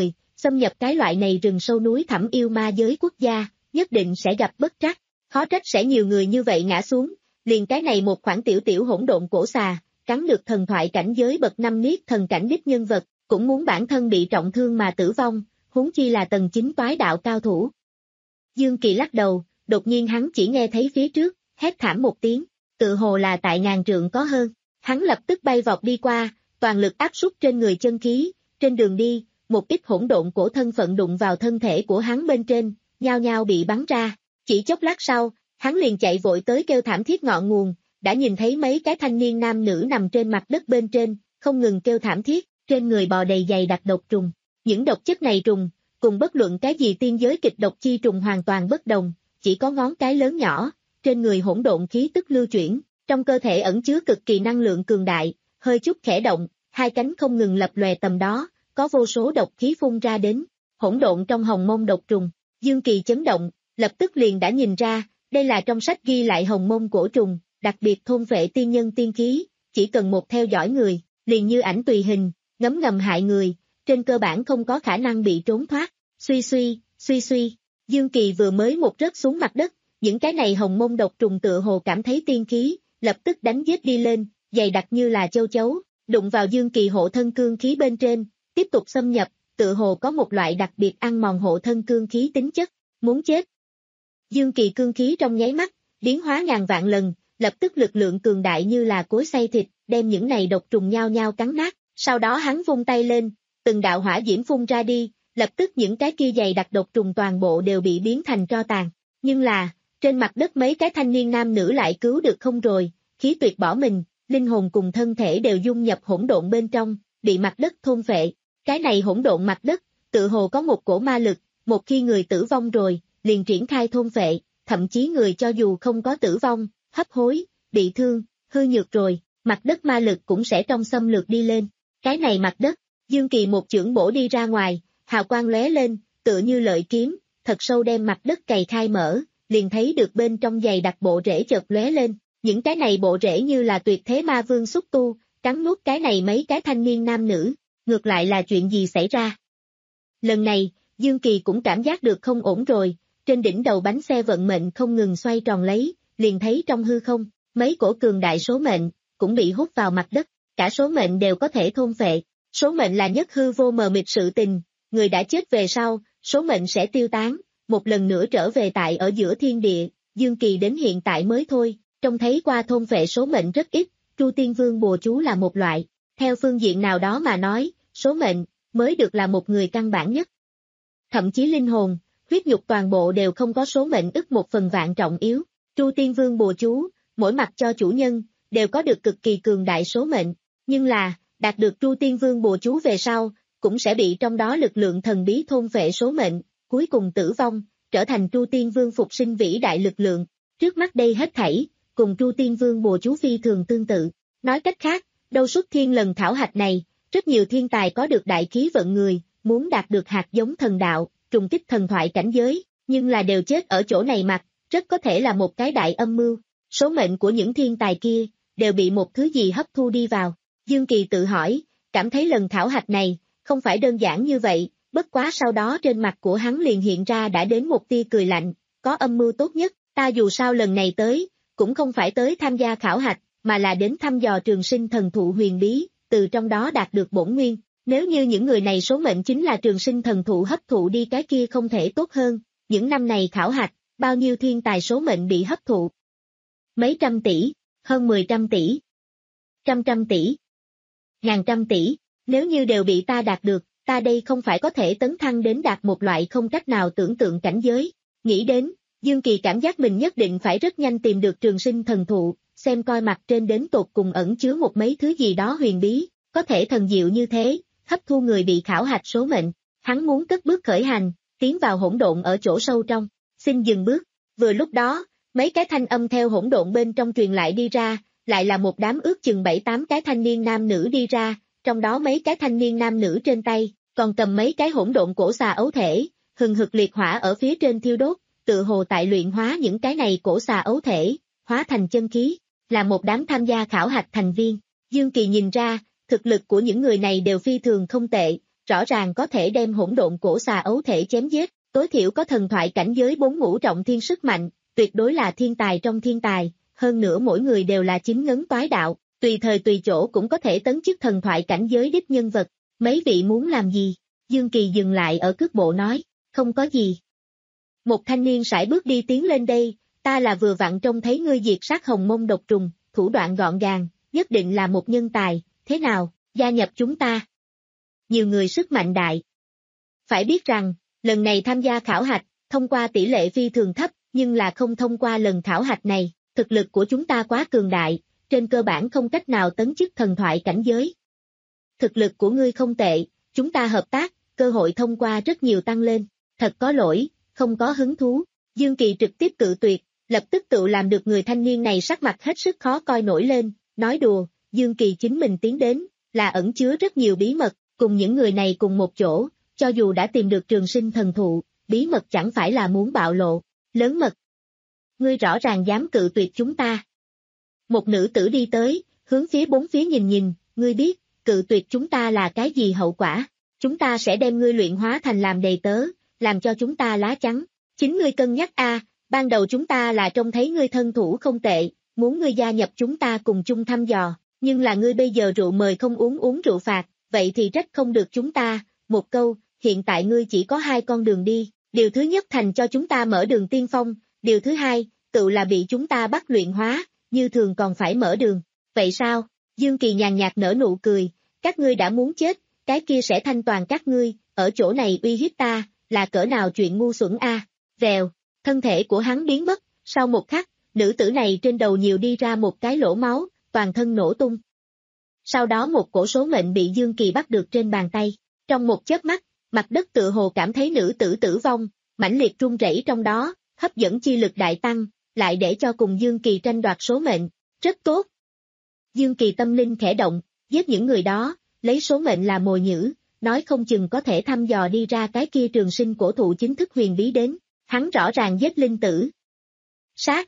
xâm nhập cái loại này rừng sâu núi thẳm yêu ma giới quốc gia, nhất định sẽ gặp bất trắc, khó trách sẽ nhiều người như vậy ngã xuống, liền cái này một khoản tiểu tiểu hỗn độn cổ xà, cắn được thần thoại cảnh giới bậc năm niết thần cảnh đích nhân vật, cũng muốn bản thân bị trọng thương mà tử vong, huống chi là tầng chín toái đạo cao thủ. Dương Kỳ lắc đầu, đột nhiên hắn chỉ nghe thấy phía trước, hét thảm một tiếng, tự hồ là tại ngàn trượng có hơn, hắn lập tức bay vọt đi qua, toàn lực áp súc trên người chân khí, trên đường đi, một ít hỗn độn cổ thân phận đụng vào thân thể của hắn bên trên, nhao nhao bị bắn ra, chỉ chốc lát sau, hắn liền chạy vội tới kêu thảm thiết ngọn nguồn, đã nhìn thấy mấy cái thanh niên nam nữ nằm trên mặt đất bên trên, không ngừng kêu thảm thiết, trên người bò đầy dày đặc độc trùng, những độc chất này trùng, cùng bất luận cái gì tiên giới kịch độc chi trùng hoàn toàn bất đồng, chỉ có ngón cái lớn nhỏ, trên người hỗn độn khí tức lưu chuyển, trong cơ thể ẩn chứa cực kỳ năng lượng cường đại, hơi chút khẽ động, hai cánh không ngừng lập lòe tầm đó, có vô số độc khí phun ra đến, hỗn độn trong hồng môn độc trùng, Dương Kỳ chấn động, lập tức liền đã nhìn ra, đây là trong sách ghi lại hồng môn cổ trùng, đặc biệt thôn vệ tiên nhân tiên khí, chỉ cần một theo dõi người, liền như ảnh tùy hình, ngấm ngầm hại người, trên cơ bản không có khả năng bị trốn thoát, suy suy, suy suy, Dương Kỳ vừa mới một rớt xuống mặt đất, những cái này hồng môn độc trùng tựa hồ cảm thấy tiên khí, lập tức đánh giết đi lên, dày đặc như là châu chấu, đụng vào Dương Kỳ hộ thân cương khí bên trên, tiếp tục xâm nhập, tựa hồ có một loại đặc biệt ăn mòn hộ thân cương khí tính chất, muốn chết. Dương Kỳ cương khí trong nháy mắt, biến hóa ngàn vạn lần, lập tức lực lượng cường đại như là cối xay thịt, đem những này độc trùng nhao nhao cắn nát, sau đó hắn vung tay lên, từng đạo hỏa diễm phun ra đi, lập tức những cái kia dày đặc độc trùng toàn bộ đều bị biến thành tro tàn, nhưng là, trên mặt đất mấy cái thanh niên nam nữ lại cứu được không rồi, khí tuyệt bỏ mình, linh hồn cùng thân thể đều dung nhập hỗn độn bên trong, bị mặt đất thôn phệ, cái này hỗn độn mặt đất, tự hồ có một cổ ma lực, một khi người tử vong rồi, liền triển khai thôn phệ, thậm chí người cho dù không có tử vong, hấp hối, bị thương, hư nhược rồi, mặt đất ma lực cũng sẽ trong xâm lược đi lên, cái này mặt đất, Dương Kỳ một chưởng bổ đi ra ngoài, hào quang lóe lên, tựa như lợi kiếm, thật sâu đem mặt đất cày khai mở, liền thấy được bên trong dày đặc bộ rễ chợt lóe lên, những cái này bộ rễ như là tuyệt thế ma vương xúc tu, cắn nuốt cái này mấy cái thanh niên nam nữ, ngược lại là chuyện gì xảy ra. Lần này, Dương Kỳ cũng cảm giác được không ổn rồi, trên đỉnh đầu bánh xe vận mệnh không ngừng xoay tròn lấy, liền thấy trong hư không, mấy cổ cường đại số mệnh, cũng bị hút vào mặt đất, cả số mệnh đều có thể thôn phệ, số mệnh là nhất hư vô mờ mịt sự tình, người đã chết về sau, số mệnh sẽ tiêu tán, một lần nữa trở về tại ở giữa thiên địa, Dương Kỳ đến hiện tại mới thôi, trông thấy qua thôn phệ số mệnh rất ít, Tru Tiên Vương bùa chú là một loại, theo phương diện nào đó mà nói, số mệnh, mới được là một người căn bản nhất. Thậm chí linh hồn, huyết nhục toàn bộ đều không có số mệnh ức một phần vạn trọng yếu, Tru Tiên Vương bùa chú, mỗi mặt cho chủ nhân, đều có được cực kỳ cường đại số mệnh, nhưng là, đạt được Tru Tiên Vương bùa chú về sau, cũng sẽ bị trong đó lực lượng thần bí thôn phệ số mệnh, cuối cùng tử vong, trở thành Tru Tiên Vương phục sinh vĩ đại lực lượng, trước mắt đây hết thảy, cùng Tru Tiên Vương bùa chú phi thường tương tự, nói cách khác, đâu xuất thiên lần thảo hạch này, rất nhiều thiên tài có được đại khí vận người, muốn đạt được hạt giống thần đạo, trùng kích thần thoại cảnh giới, nhưng là đều chết ở chỗ này mặt, rất có thể là một cái đại âm mưu, số mệnh của những thiên tài kia, đều bị một thứ gì hấp thu đi vào. Dương Kỳ tự hỏi, cảm thấy lần thảo hạch này, không phải đơn giản như vậy, bất quá sau đó trên mặt của hắn liền hiện ra đã đến một tia cười lạnh, có âm mưu tốt nhất, ta dù sao lần này tới, cũng không phải tới tham gia khảo hạch, mà là đến thăm dò trường sinh thần thụ huyền bí, từ trong đó đạt được bổn nguyên, nếu như những người này số mệnh chính là trường sinh thần thụ hấp thụ đi cái kia không thể tốt hơn, những năm này khảo hạch, bao nhiêu thiên tài số mệnh bị hấp thụ. Mấy trăm tỷ, hơn mười trăm tỷ, trăm trăm tỷ, ngàn trăm tỷ, nếu như đều bị ta đạt được, ta đây không phải có thể tấn thăng đến đạt một loại không cách nào tưởng tượng cảnh giới. Nghĩ đến, Dương Kỳ cảm giác mình nhất định phải rất nhanh tìm được trường sinh thần thụ, xem coi mặt trên đến tột cùng ẩn chứa một mấy thứ gì đó huyền bí, có thể thần diệu như thế, hấp thu người bị khảo hạch số mệnh. Hắn muốn cất bước khởi hành, tiến vào hỗn độn ở chỗ sâu trong, xin dừng bước. Vừa lúc đó, mấy cái thanh âm theo hỗn độn bên trong truyền lại đi ra, lại là một đám ước chừng bảy tám cái thanh niên nam nữ đi ra, trong đó mấy cái thanh niên nam nữ trên tay, còn cầm mấy cái hỗn độn cổ xà ấu thể, hừng hực liệt hỏa ở phía trên thiêu đốt, tự hồ tại luyện hóa những cái này cổ xà ấu thể, hóa thành chân khí, là một đám tham gia khảo hạch thành viên. Dương Kỳ nhìn ra, thực lực của những người này đều phi thường không tệ, rõ ràng có thể đem hỗn độn cổ xà ấu thể chém giết, tối thiểu có thần thoại cảnh giới bốn ngũ trọng thiên sức mạnh, tuyệt đối là thiên tài trong thiên tài, hơn nữa mỗi người đều là chính ngấn toái đạo, tùy thời tùy chỗ cũng có thể tấn chức thần thoại cảnh giới đích nhân vật, mấy vị muốn làm gì? Dương Kỳ dừng lại ở cước bộ nói, không có gì. Một thanh niên sải bước đi tiến lên đây, ta là vừa vặn trông thấy ngươi diệt sát hồng mông độc trùng, thủ đoạn gọn gàng, nhất định là một nhân tài, thế nào, gia nhập chúng ta. Nhiều người sức mạnh đại. Phải biết rằng, lần này tham gia khảo hạch, thông qua tỷ lệ phi thường thấp, nhưng là không thông qua lần khảo hạch này, thực lực của chúng ta quá cường đại, trên cơ bản không cách nào tấn chức thần thoại cảnh giới. Thực lực của ngươi không tệ, chúng ta hợp tác, cơ hội thông qua rất nhiều tăng lên, thật có lỗi, không có hứng thú. Dương Kỳ trực tiếp cự tuyệt, lập tức tự làm được người thanh niên này sắc mặt hết sức khó coi nổi lên, nói đùa, Dương Kỳ chính mình tiến đến, là ẩn chứa rất nhiều bí mật, cùng những người này cùng một chỗ, cho dù đã tìm được trường sinh thần thụ, bí mật chẳng phải là muốn bạo lộ, lớn mật. Ngươi rõ ràng dám cự tuyệt chúng ta. Một nữ tử đi tới, hướng phía bốn phía nhìn nhìn, ngươi biết, cự tuyệt chúng ta là cái gì hậu quả, chúng ta sẽ đem ngươi luyện hóa thành làm đầy tớ, làm cho chúng ta lá chắn. Chính ngươi cân nhắc a, ban đầu chúng ta là trông thấy ngươi thân thủ không tệ, muốn ngươi gia nhập chúng ta cùng chung thăm dò, nhưng là ngươi bây giờ rượu mời không uống uống rượu phạt, vậy thì trách không được chúng ta, một câu, hiện tại ngươi chỉ có hai con đường đi, điều thứ nhất thành cho chúng ta mở đường tiên phong, điều thứ hai, tự là bị chúng ta bắt luyện hóa, như thường còn phải mở đường, vậy sao? Dương Kỳ nhàn nhạt nở nụ cười, các ngươi đã muốn chết, cái kia sẽ thanh toàn các ngươi, ở chỗ này uy hiếp ta, là cỡ nào chuyện ngu xuẩn a. À. Vèo, thân thể của hắn biến mất, sau một khắc, nữ tử này trên đầu nhiều đi ra một cái lỗ máu, toàn thân nổ tung. Sau đó một cổ số mệnh bị Dương Kỳ bắt được trên bàn tay, trong một chớp mắt, mặt đất tựa hồ cảm thấy nữ tử tử vong, mãnh liệt rung rẩy trong đó, hấp dẫn chi lực đại tăng, lại để cho cùng Dương Kỳ tranh đoạt số mệnh, rất tốt. Dương Kỳ tâm linh khẽ động, giết những người đó, lấy số mệnh là mồi nhử, nói không chừng có thể thăm dò đi ra cái kia trường sinh cổ thụ chính thức huyền bí đến, hắn rõ ràng giết linh tử. Sát!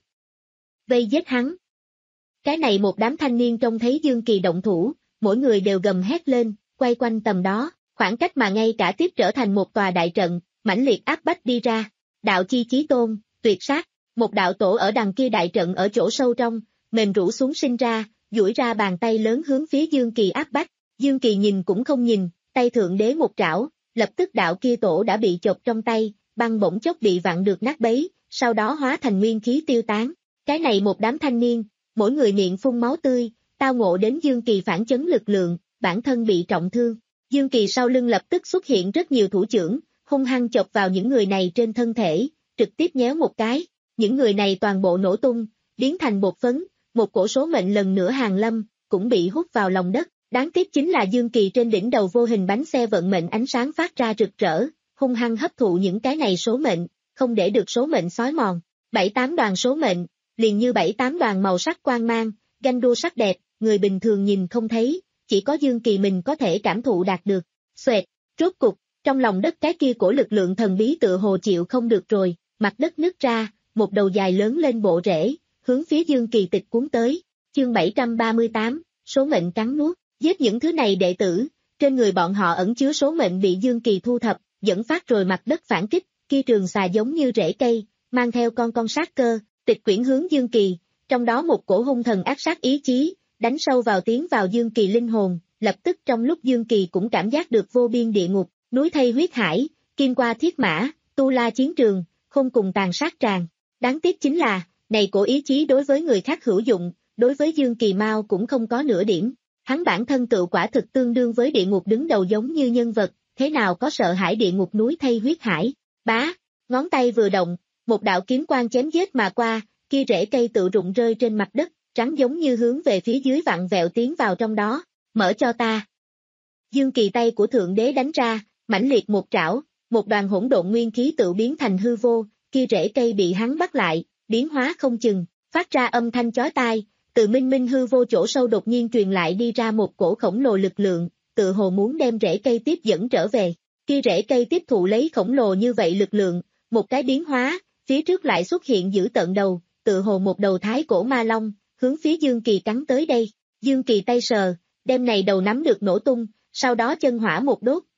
Vây giết hắn! Cái này một đám thanh niên trông thấy Dương Kỳ động thủ, mỗi người đều gầm hét lên, quay quanh tầm đó, khoảng cách mà ngay cả tiếp trở thành một tòa đại trận, mãnh liệt áp bách đi ra, đạo chi chí tôn, tuyệt sát, một đạo tổ ở đằng kia đại trận ở chỗ sâu trong, mềm rũ xuống sinh ra, duỗi ra bàn tay lớn hướng phía Dương Kỳ áp bách, Dương Kỳ nhìn cũng không nhìn, tay thượng đế một trảo, lập tức đạo kia tổ đã bị chộp trong tay, băng bỗng chốc bị vặn được nát bấy, sau đó hóa thành nguyên khí tiêu tán, cái này một đám thanh niên, mỗi người miệng phun máu tươi, tao ngộ đến Dương Kỳ phản chấn lực lượng, bản thân bị trọng thương, Dương Kỳ sau lưng lập tức xuất hiện rất nhiều thủ trưởng, hung hăng chộp vào những người này trên thân thể, trực tiếp nhéo một cái, những người này toàn bộ nổ tung, biến thành bột phấn, một cổ số mệnh lần nữa hàng lâm, cũng bị hút vào lòng đất, đáng tiếc chính là Dương Kỳ trên đỉnh đầu vô hình bánh xe vận mệnh ánh sáng phát ra rực rỡ, hung hăng hấp thụ những cái này số mệnh, không để được số mệnh xói mòn, bảy tám đoàn số mệnh, liền như bảy tám đoàn màu sắc quang mang, ganh đua sắc đẹp, người bình thường nhìn không thấy, chỉ có Dương Kỳ mình có thể cảm thụ đạt được, xoẹt, rốt cục, trong lòng đất cái kia cổ lực lượng thần bí tựa hồ chịu không được rồi, mặt đất nứt ra, một đầu dài lớn lên bộ rễ, hướng phía Dương Kỳ tịch cuốn tới, chương bảy trăm ba mươi tám, số mệnh cắn nuốt, giết những thứ này đệ tử, trên người bọn họ ẩn chứa số mệnh bị Dương Kỳ thu thập, dẫn phát rồi mặt đất phản kích, kia trường xà giống như rễ cây, mang theo con con sát cơ, tịch quyển hướng Dương Kỳ, trong đó một cổ hung thần ác sát ý chí, đánh sâu vào tiến vào Dương Kỳ linh hồn, lập tức trong lúc Dương Kỳ cũng cảm giác được vô biên địa ngục, núi thây huyết hải, kim qua thiết mã, tu la chiến trường, không cùng tàn sát tràn. Đáng tiếc chính là, này cổ ý chí đối với người khác hữu dụng, đối với Dương Kỳ Mao cũng không có nửa điểm. Hắn bản thân tự quả thực tương đương với địa ngục đứng đầu giống như nhân vật, thế nào có sợ hãi địa ngục núi thây huyết hải. Bá, ngón tay vừa động, một đạo kiếm quang chém giết mà qua, kia rễ cây tự rụng rơi trên mặt đất, trắng giống như hướng về phía dưới vặn vẹo tiến vào trong đó, mở cho ta. Dương Kỳ tay của Thượng Đế đánh ra, mãnh liệt một trảo, một đoàn hỗn độn nguyên khí tự biến thành hư vô, kia rễ cây bị hắn bắt lại, biến hóa không chừng, phát ra âm thanh chói tai, từ minh minh hư vô chỗ sâu đột nhiên truyền lại đi ra một cổ khổng lồ lực lượng, tự hồ muốn đem rễ cây tiếp dẫn trở về, kia rễ cây tiếp thụ lấy khổng lồ như vậy lực lượng, một cái biến hóa, phía trước lại xuất hiện giữ tận đầu, tự hồ một đầu thái cổ ma long, hướng phía Dương Kỳ cắn tới đây, Dương Kỳ tay sờ, đem này đầu nắm được nổ tung, sau đó chân hỏa một đốt,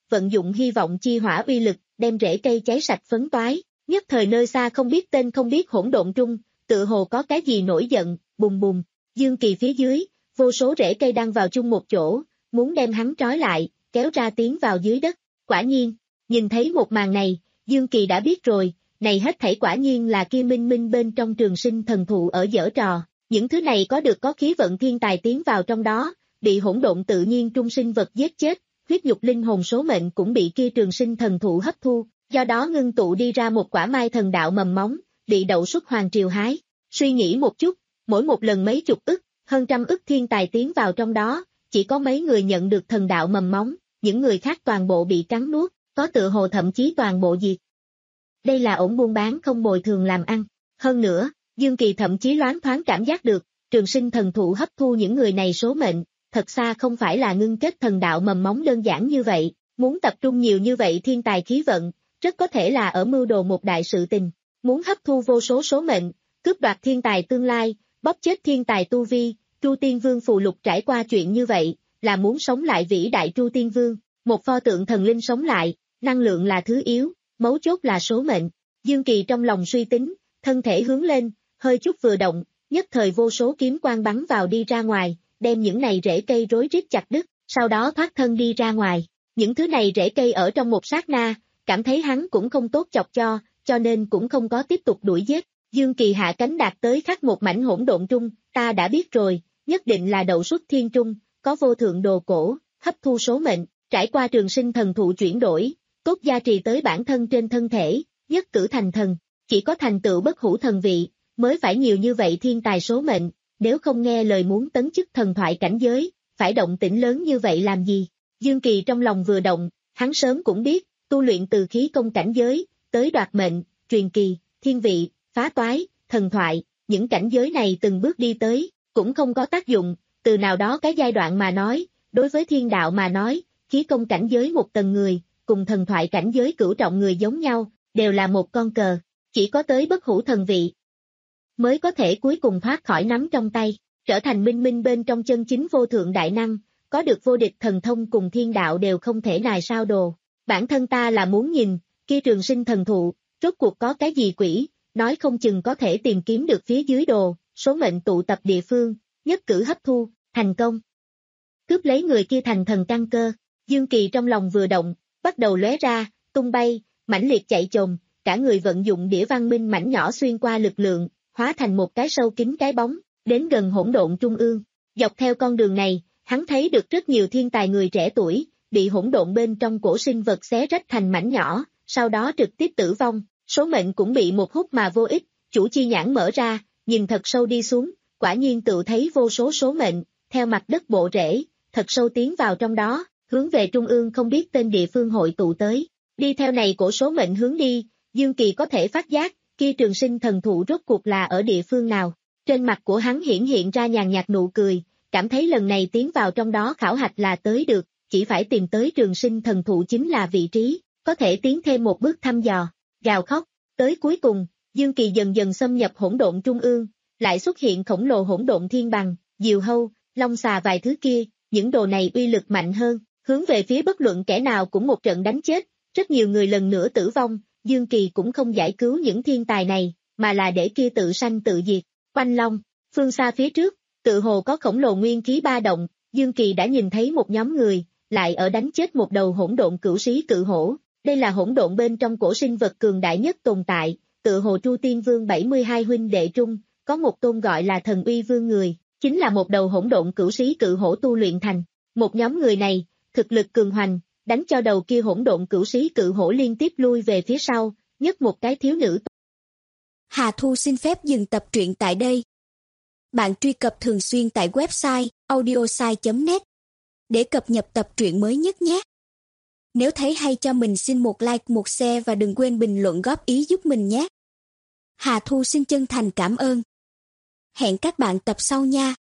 vận dụng hy vọng chi hỏa uy lực, đem rễ cây cháy sạch phấn toái. Nhất thời nơi xa không biết tên không biết hỗn độn trung, tựa hồ có cái gì nổi giận, bùng bùng. Dương Kỳ phía dưới, vô số rễ cây đang vào chung một chỗ, muốn đem hắn trói lại, kéo ra tiến vào dưới đất. Quả nhiên, nhìn thấy một màn này, Dương Kỳ đã biết rồi, này hết thảy quả nhiên là kia minh minh bên trong trường sinh thần thụ ở giở trò. Những thứ này có được có khí vận thiên tài tiến vào trong đó, bị hỗn độn tự nhiên trung sinh vật giết chết, huyết nhục linh hồn số mệnh cũng bị kia trường sinh thần thụ hấp thu, do đó ngưng tụ đi ra một quả mai thần đạo mầm móng, bị đậu xuất hoàng triều hái. Suy nghĩ một chút, mỗi một lần mấy chục ức, hơn trăm ức thiên tài tiến vào trong đó, chỉ có mấy người nhận được thần đạo mầm móng, những người khác toàn bộ bị cắn nuốt, có tựa hồ thậm chí toàn bộ diệt. Đây là ổn buôn bán không bồi thường làm ăn. Hơn nữa, Dương Kỳ thậm chí loáng thoáng cảm giác được, trường sinh thần thụ hấp thu những người này số mệnh, thật xa không phải là ngưng kết thần đạo mầm móng đơn giản như vậy, muốn tập trung nhiều như vậy thiên tài khí vận, rất có thể là ở mưu đồ một đại sự tình, muốn hấp thu vô số số mệnh, cướp đoạt thiên tài tương lai, bóp chết thiên tài tu vi. Tru Tiên Vương phù lục trải qua chuyện như vậy, là muốn sống lại vĩ đại Tru Tiên Vương, một pho tượng thần linh sống lại, năng lượng là thứ yếu, mấu chốt là số mệnh. Dương Kỳ trong lòng suy tính, thân thể hướng lên, hơi chút vừa động, nhất thời vô số kiếm quang bắn vào đi ra ngoài, đem những này rễ cây rối rít chặt đứt, sau đó thoát thân đi ra ngoài. Những thứ này rễ cây ở trong một sát na, cảm thấy hắn cũng không tốt chọc cho, cho nên cũng không có tiếp tục đuổi giết. Dương Kỳ hạ cánh đạt tới khắc một mảnh hỗn độn trung, ta đã biết rồi, nhất định là đậu xuất thiên trung, có vô thượng đồ cổ, hấp thu số mệnh, trải qua trường sinh thần thụ chuyển đổi, cốt gia trì tới bản thân trên thân thể, nhất cử thành thần, chỉ có thành tựu bất hủ thần vị, mới phải nhiều như vậy thiên tài số mệnh, nếu không nghe lời muốn tấn chức thần thoại cảnh giới, phải động tĩnh lớn như vậy làm gì? Dương Kỳ trong lòng vừa động, hắn sớm cũng biết, tu luyện từ khí công cảnh giới, tới đoạt mệnh, truyền kỳ, thiên vị, phá toái, thần thoại, những cảnh giới này từng bước đi tới, cũng không có tác dụng, từ nào đó cái giai đoạn mà nói, đối với thiên đạo mà nói, khí công cảnh giới một tầng người, cùng thần thoại cảnh giới cửu trọng người giống nhau, đều là một con cờ, chỉ có tới bất hủ thần vị, mới có thể cuối cùng thoát khỏi nắm trong tay, trở thành minh minh bên trong chân chính vô thượng đại năng, có được vô địch thần thông cùng thiên đạo đều không thể nài sao đồ. Bản thân ta là muốn nhìn, kia trường sinh thần thụ, rốt cuộc có cái gì quỷ, nói không chừng có thể tìm kiếm được phía dưới đồ, số mệnh tụ tập địa phương, nhất cử hấp thu, thành công. Cướp lấy người kia thành thần căn cơ, Dương Kỳ trong lòng vừa động, bắt đầu lóe ra, tung bay, mãnh liệt chạy chồm, cả người vận dụng đĩa văn minh mảnh nhỏ xuyên qua lực lượng, hóa thành một cái sâu kín cái bóng, đến gần hỗn độn trung ương. Dọc theo con đường này, hắn thấy được rất nhiều thiên tài người trẻ tuổi, bị hỗn độn bên trong cổ sinh vật xé rách thành mảnh nhỏ, sau đó trực tiếp tử vong, số mệnh cũng bị một hút mà vô ích, chủ chi nhãn mở ra, nhìn thật sâu đi xuống, quả nhiên tự thấy vô số số mệnh, theo mặt đất bộ rễ, thật sâu tiến vào trong đó, hướng về trung ương không biết tên địa phương hội tụ tới. Đi theo này cổ số mệnh hướng đi, Dương Kỳ có thể phát giác, kia trường sinh thần thụ rốt cuộc là ở địa phương nào. Trên mặt của hắn hiển hiện ra nhàn nhạt nụ cười, cảm thấy lần này tiến vào trong đó khảo hạch là tới được, chỉ phải tìm tới trường sinh thần thụ chính là vị trí, có thể tiến thêm một bước thăm dò, gào khóc. Tới cuối cùng, Dương Kỳ dần dần xâm nhập hỗn độn trung ương, lại xuất hiện khổng lồ hỗn độn thiên bằng, diều hâu, long xà vài thứ kia, những đồ này uy lực mạnh hơn, hướng về phía bất luận kẻ nào cũng một trận đánh chết, rất nhiều người lần nữa tử vong, Dương Kỳ cũng không giải cứu những thiên tài này, mà là để kia tự sanh tự diệt. Quanh long, phương xa phía trước, tự hồ có khổng lồ nguyên khí ba động, Dương Kỳ đã nhìn thấy một nhóm người, lại ở đánh chết một đầu hỗn độn cửu sĩ cự hổ. Đây là hỗn độn bên trong cổ sinh vật cường đại nhất tồn tại, tự hồ Tru Tiên Vương bảy mươi hai huynh đệ trung, có một tôn gọi là thần uy vương người, chính là một đầu hỗn độn cửu sĩ cự hổ tu luyện thành. Một nhóm người này, thực lực cường hoành, đánh cho đầu kia hỗn độn cửu sĩ cự hổ liên tiếp lui về phía sau, nhất một cái thiếu nữ. Hà Thu xin phép dừng tập truyện tại đây. Bạn truy cập thường xuyên tại website audiosai chấm net để cập nhật tập truyện mới nhất nhé. Nếu thấy hay cho mình xin một like, một share và đừng quên bình luận góp ý giúp mình nhé. Hà Thu xin chân thành cảm ơn. Hẹn các bạn tập sau nha.